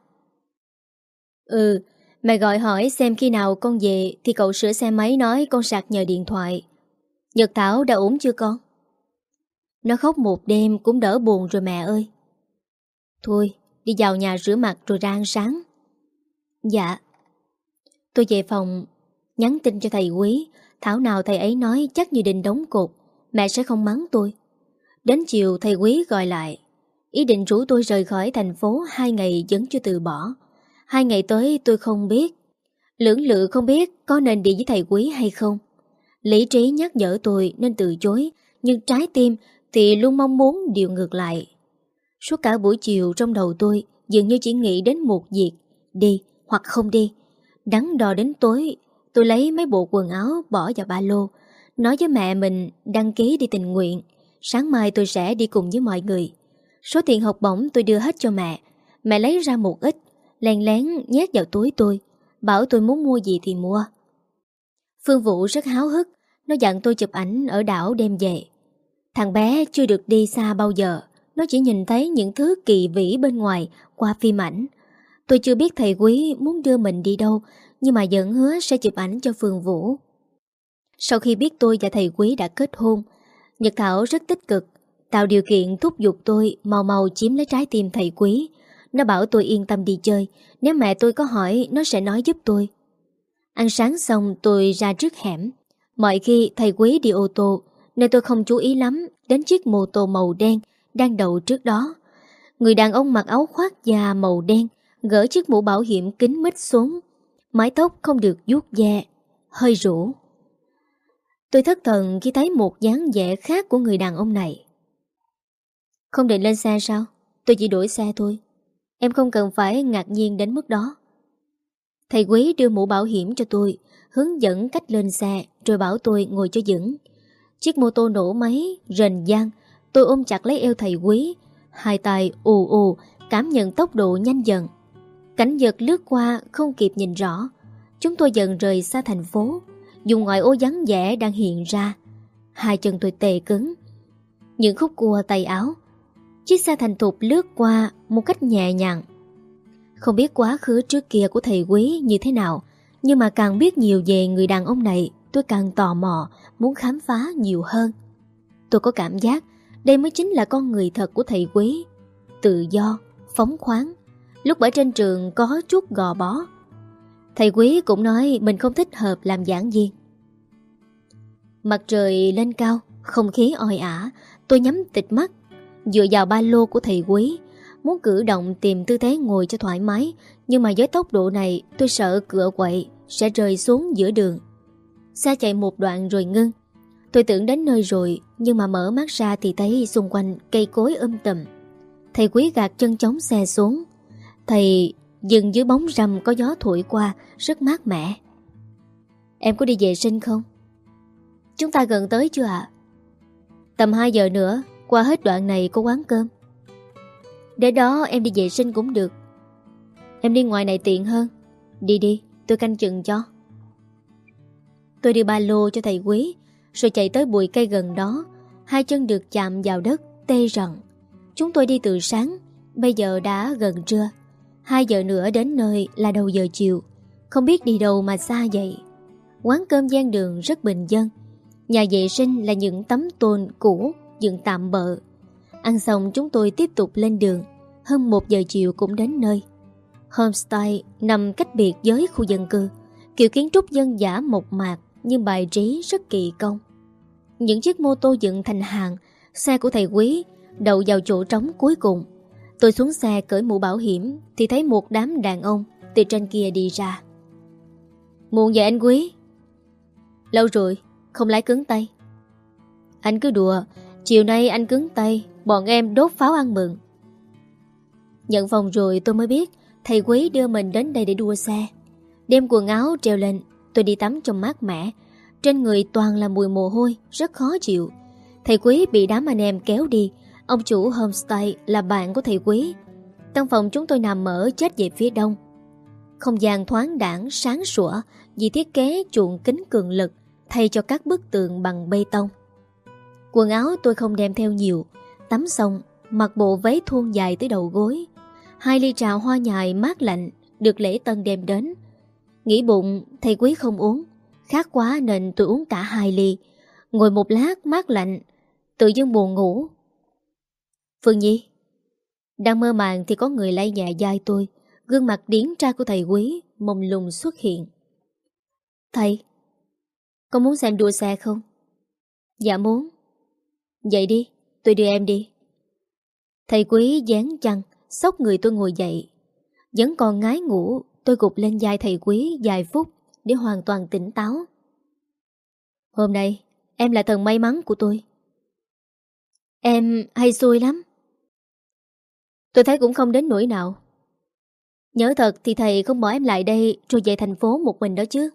Ừ, mẹ gọi hỏi xem khi nào con về thì cậu sửa xe máy nói con sạc nhờ điện thoại. Nhật Thảo đã ổn chưa con? Nó khóc một đêm cũng đỡ buồn rồi mẹ ơi. Thôi, đi vào nhà rửa mặt rồi ra ăn sáng. Dạ. Tôi về phòng, nhắn tin cho thầy Quý. Thảo nào thầy ấy nói chắc như định đóng cột, mẹ sẽ không mắng tôi. Đến chiều thầy Quý gọi lại, ý định rủ tôi rời khỏi thành phố hai ngày vẫn chưa từ bỏ. Hai ngày tới tôi không biết, lưỡng lự không biết có nên đi với thầy Quý hay không. Lý trí nhắc nhở tôi nên từ chối, nhưng trái tim thì luôn mong muốn điều ngược lại. Suốt cả buổi chiều trong đầu tôi dường như chỉ nghĩ đến một việc, đi hoặc không đi. Đắn đo đến tối, tôi lấy mấy bộ quần áo bỏ vào ba lô, nói với mẹ mình đăng ký đi tình nguyện. Sáng mai tôi sẽ đi cùng với mọi người. Số tiền học bổng tôi đưa hết cho mẹ. Mẹ lấy ra một ít, lén lén nhét vào túi tôi, bảo tôi muốn mua gì thì mua. Phương Vũ rất háo hức, nó dặn tôi chụp ảnh ở đảo đem về. Thằng bé chưa được đi xa bao giờ, nó chỉ nhìn thấy những thứ kỳ vĩ bên ngoài qua phim ảnh. Tôi chưa biết thầy Quý muốn đưa mình đi đâu, nhưng mà vẫn hứa sẽ chụp ảnh cho Phương Vũ. Sau khi biết tôi và thầy Quý đã kết hôn, Nhật Thảo rất tích cực, tạo điều kiện thúc giục tôi mau mau chiếm lấy trái tim thầy Quý. Nó bảo tôi yên tâm đi chơi, nếu mẹ tôi có hỏi nó sẽ nói giúp tôi. Ăn sáng xong tôi ra trước hẻm. Mọi khi thầy Quý đi ô tô nên tôi không chú ý lắm đến chiếc mô tô màu đen đang đậu trước đó. Người đàn ông mặc áo khoác da màu đen, gỡ chiếc mũ bảo hiểm kính mít xuống, mái tóc không được vuốt ve, hơi rũ. Tôi thất thần khi thấy một dáng vẻ khác của người đàn ông này. Không định lên xe sao? Tôi chỉ đổi xe thôi. Em không cần phải ngạc nhiên đến mức đó. Thầy Quý đưa mũ bảo hiểm cho tôi, hướng dẫn cách lên xe, rồi bảo tôi ngồi cho vững. Chiếc mô tô nổ máy, rền vang. Tôi ôm chặt lấy eo thầy Quý, hai tay ù ù, cảm nhận tốc độ nhanh dần. Cảnh vật lướt qua không kịp nhìn rõ. Chúng tôi dần rời xa thành phố. Dùng ngoại ô vắng vẻ đang hiện ra. Hai chân tôi tê cứng. Những khúc cua tay áo. Chiếc xe thành thục lướt qua một cách nhẹ nhàng. Không biết quá khứ trước kia của thầy Quý như thế nào, nhưng mà càng biết nhiều về người đàn ông này, tôi càng tò mò, muốn khám phá nhiều hơn. Tôi có cảm giác đây mới chính là con người thật của thầy Quý. Tự do, phóng khoáng, lúc ở trên trường có chút gò bó. Thầy Quý cũng nói mình không thích hợp làm giảng viên. Mặt trời lên cao, không khí oi ả. Tôi nhắm tịt mắt, dựa vào ba lô của thầy Quý, muốn cử động tìm tư thế ngồi cho thoải mái. Nhưng mà với tốc độ này, tôi sợ cựa quậy sẽ rơi xuống giữa đường. Xe chạy một đoạn rồi ngưng. Tôi tưởng đến nơi rồi, nhưng mà mở mắt ra thì thấy xung quanh cây cối um tùm. Thầy Quý gạt chân chống xe xuống. Thầy dừng dưới bóng râm có gió thổi qua, rất mát mẻ. Em có đi vệ sinh không? Chúng ta gần tới chưa ạ? Tầm hai giờ nữa, qua hết đoạn này có quán cơm. Để đó em đi vệ sinh cũng được. Em đi ngoài này tiện hơn. Đi đi, tôi canh chừng cho. Tôi đưa ba lô cho thầy Quý, rồi chạy tới bụi cây gần đó. Hai chân được chạm vào đất, tê rần. Chúng tôi đi từ sáng, bây giờ đã gần trưa. Hai giờ nữa đến nơi là đầu giờ chiều. Không biết đi đâu mà xa vậy. Quán cơm gian đường rất bình dân. Nhà vệ sinh là những tấm tôn cũ dựng tạm bợ. Ăn xong chúng tôi tiếp tục lên đường. Hơn một giờ chiều cũng đến nơi. Homestay nằm cách biệt với khu dân cư. Kiểu kiến trúc dân dã mộc mạc nhưng bài trí rất kỳ công. Những chiếc mô tô dựng thành hàng. Xe của thầy Quý đậu vào chỗ trống cuối cùng. Tôi xuống xe cởi mũ bảo hiểm thì thấy một đám đàn ông từ trên kia đi ra. Muộn vậy anh Quý? Lâu rồi, không lái cứng tay. Anh cứ đùa, chiều nay anh cứng tay, bọn em đốt pháo ăn mừng. Nhận phòng rồi tôi mới biết thầy Quý đưa mình đến đây để đua xe. Đem quần áo treo lên, tôi đi tắm trong mát mẻ. Trên người toàn là mùi mồ hôi, rất khó chịu. Thầy Quý bị đám anh em kéo đi. Ông chủ homestay là bạn của thầy Quý. Căn phòng chúng tôi nằm ở chết về phía đông. Không gian thoáng đãng sáng sủa vì thiết kế chuộng kính cường lực thay cho các bức tường bằng bê tông. Quần áo tôi không đem theo nhiều. Tắm xong, mặc bộ váy thun dài tới đầu gối. Hai ly trà hoa nhài mát lạnh được lễ tân đem đến. Nghĩ bụng thầy Quý không uống, khát quá nên tôi uống cả hai ly. Ngồi một lát mát lạnh, tự dưng buồn ngủ. Phương Nhi. Đang mơ màng thì có người lay nhẹ vai tôi. Gương mặt điển trai của thầy Quý mông lung xuất hiện. Thầy, con muốn xem đua xe không? Dạ muốn. Vậy đi, tôi đưa em đi. Thầy Quý dán chăn xốc người tôi ngồi dậy. Vẫn còn ngái ngủ, tôi gục lên vai thầy Quý vài phút để hoàn toàn tỉnh táo. Hôm nay em là thần may mắn của tôi. Em hay xui lắm. Tôi thấy cũng không đến nỗi nào. Nhớ thật thì thầy không bỏ em lại đây rồi về thành phố một mình đó chứ.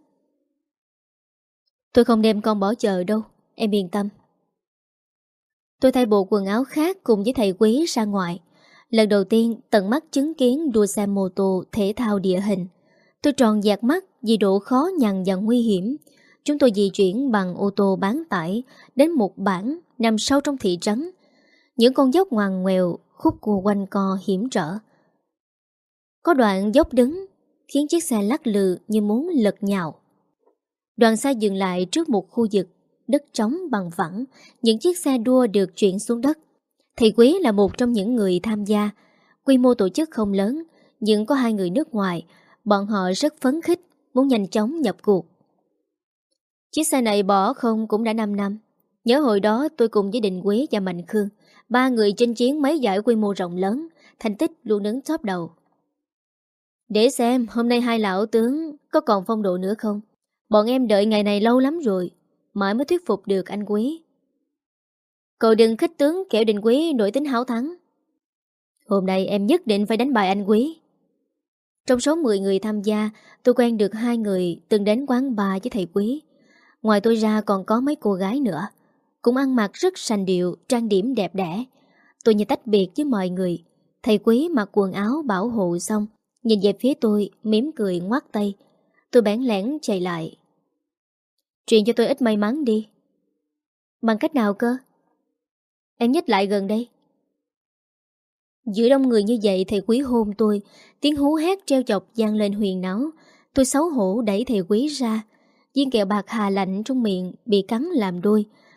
Tôi không đem con bỏ chợ đâu, em yên tâm. Tôi thay bộ quần áo khác cùng với thầy Quý ra ngoài. Lần đầu tiên tận mắt chứng kiến đua xe mô tô thể thao địa hình. Tôi tròn dạt mắt vì độ khó nhằn và nguy hiểm. Chúng tôi di chuyển bằng ô tô bán tải đến một bản nằm sâu trong thị trấn. Những con dốc ngoằn ngoèo, khúc cua quanh co hiểm trở. Có đoạn dốc đứng khiến chiếc xe lắc lư như muốn lật nhào. Đoàn xe dừng lại trước một khu vực đất trống bằng phẳng. Những chiếc xe đua được chuyển xuống đất. Thầy Quý là một trong những người tham gia. Quy mô tổ chức không lớn, nhưng có hai người nước ngoài. Bọn họ rất phấn khích, muốn nhanh chóng nhập cuộc. Chiếc xe này bỏ không cũng đã năm năm. Nhớ hồi đó tôi cùng với Đình Quý và Mạnh Khương, ba người chinh chiến mấy giải quy mô rộng lớn, thành tích luôn đứng top đầu. Để xem hôm nay hai lão tướng có còn phong độ nữa không. Bọn em đợi ngày này lâu lắm rồi, mãi mới thuyết phục được anh Quý. Cậu đừng khích tướng kẻo Đình Quý nổi tính háo thắng. Hôm nay em nhất định phải đánh bại anh Quý. Trong số mười người tham gia, tôi quen được hai người từng đến quán bar với thầy Quý. Ngoài tôi ra còn có mấy cô gái nữa, cũng ăn mặc rất sành điệu, trang điểm đẹp đẽ. Tôi như tách biệt với mọi người. Thầy Quý mặc quần áo bảo hộ xong, nhìn về phía tôi, mỉm cười ngoắt tay. Tôi bẽn lẽn chạy lại. Truyền cho tôi ít may mắn đi. Bằng cách nào cơ? Em nhích lại gần đây. Giữa đông người như vậy thầy Quý hôn tôi. Tiếng hú hét treo chọc vang lên huyền náo. Tôi xấu hổ đẩy thầy Quý ra. Viên kẹo bạc hà lạnh trong miệng bị cắn làm đôi.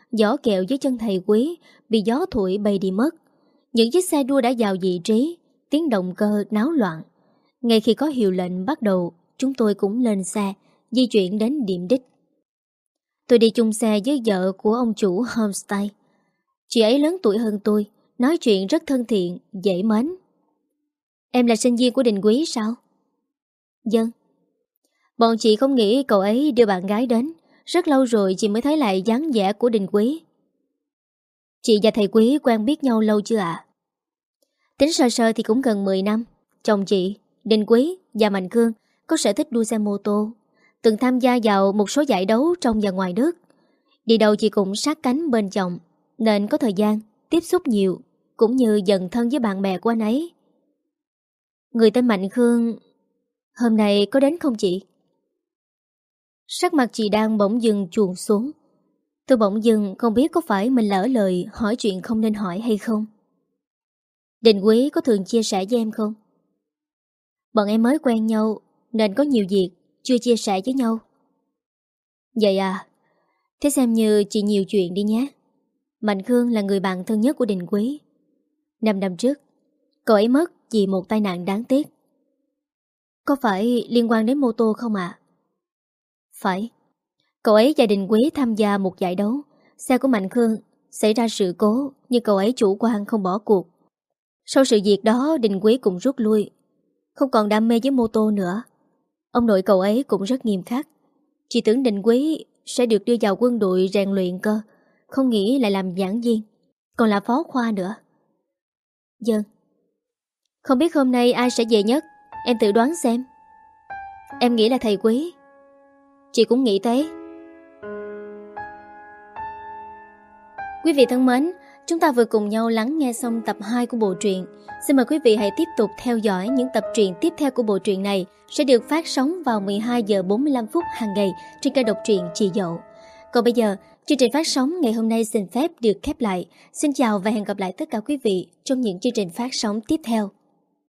giỏ kẹo dưới chân thầy Quý bị gió thổi bay đi mất. Những chiếc xe đua đã vào vị trí, tiếng động cơ náo loạn. Ngay khi có hiệu lệnh bắt đầu, chúng tôi cũng lên xe, di chuyển đến điểm đích. Tôi đi chung xe với vợ của ông chủ homestay. Chị ấy lớn tuổi hơn tôi, nói chuyện rất thân thiện, dễ mến. Em là sinh viên của Đình Quý sao? Vâng. Bọn chị không nghĩ cậu ấy đưa bạn gái đến. Rất lâu rồi chị mới thấy lại dáng vẻ của Đình Quý. Chị và thầy Quý quen biết nhau lâu chưa ạ? Tính sơ sơ thì cũng gần mười năm. Chồng chị, Đình Quý và Mạnh Cương có sở thích đua xe mô tô, từng tham gia vào một số giải đấu trong và ngoài nước. Đi đâu chị cũng sát cánh bên chồng, nên có thời gian tiếp xúc nhiều, cũng như dần thân với bạn bè của anh ấy. Người tên Mạnh Khương hôm nay có đến không chị? Sắc mặt chị đang bỗng dưng chuồn xuống. Tôi bỗng dưng không biết có phải mình lỡ lời hỏi chuyện không nên hỏi hay không. Đình Quý có thường chia sẻ với em không? Bọn em mới quen nhau nên có nhiều việc chưa chia sẻ với nhau. Vậy à? Thế xem như chị nhiều chuyện đi nhé. Mạnh Khương là người bạn thân nhất của Đình Quý. Năm năm trước, cậu ấy mất vì một tai nạn đáng tiếc. Có phải liên quan đến mô tô không ạ? À? Phải. Cậu ấy và Đình Quý tham gia một giải đấu. Xe của Mạnh Khương xảy ra sự cố, nhưng cậu ấy chủ quan không bỏ cuộc. Sau sự việc đó, Đình Quý cũng rút lui, không còn đam mê với mô tô nữa. Ông nội cậu ấy cũng rất nghiêm khắc. Chị tưởng Đình Quý sẽ được đưa vào quân đội rèn luyện cơ, không nghĩ lại làm giảng viên, còn là phó khoa nữa. Vâng. Không biết hôm nay ai sẽ về nhất, em tự đoán xem. Em nghĩ là thầy Quý. Chị cũng nghĩ thế. Quý vị thân mến, chúng ta vừa cùng nhau lắng nghe xong tập hai của bộ truyện. Xin mời quý vị hãy tiếp tục theo dõi những tập truyện tiếp theo của bộ truyện này sẽ được phát sóng vào mười hai giờ bốn mươi lăm phút hàng ngày trên kênh đọc truyện Chị Dậu. Còn bây giờ, chương trình phát sóng ngày hôm nay xin phép được khép lại. Xin chào và hẹn gặp lại tất cả quý vị trong những chương trình phát sóng tiếp theo.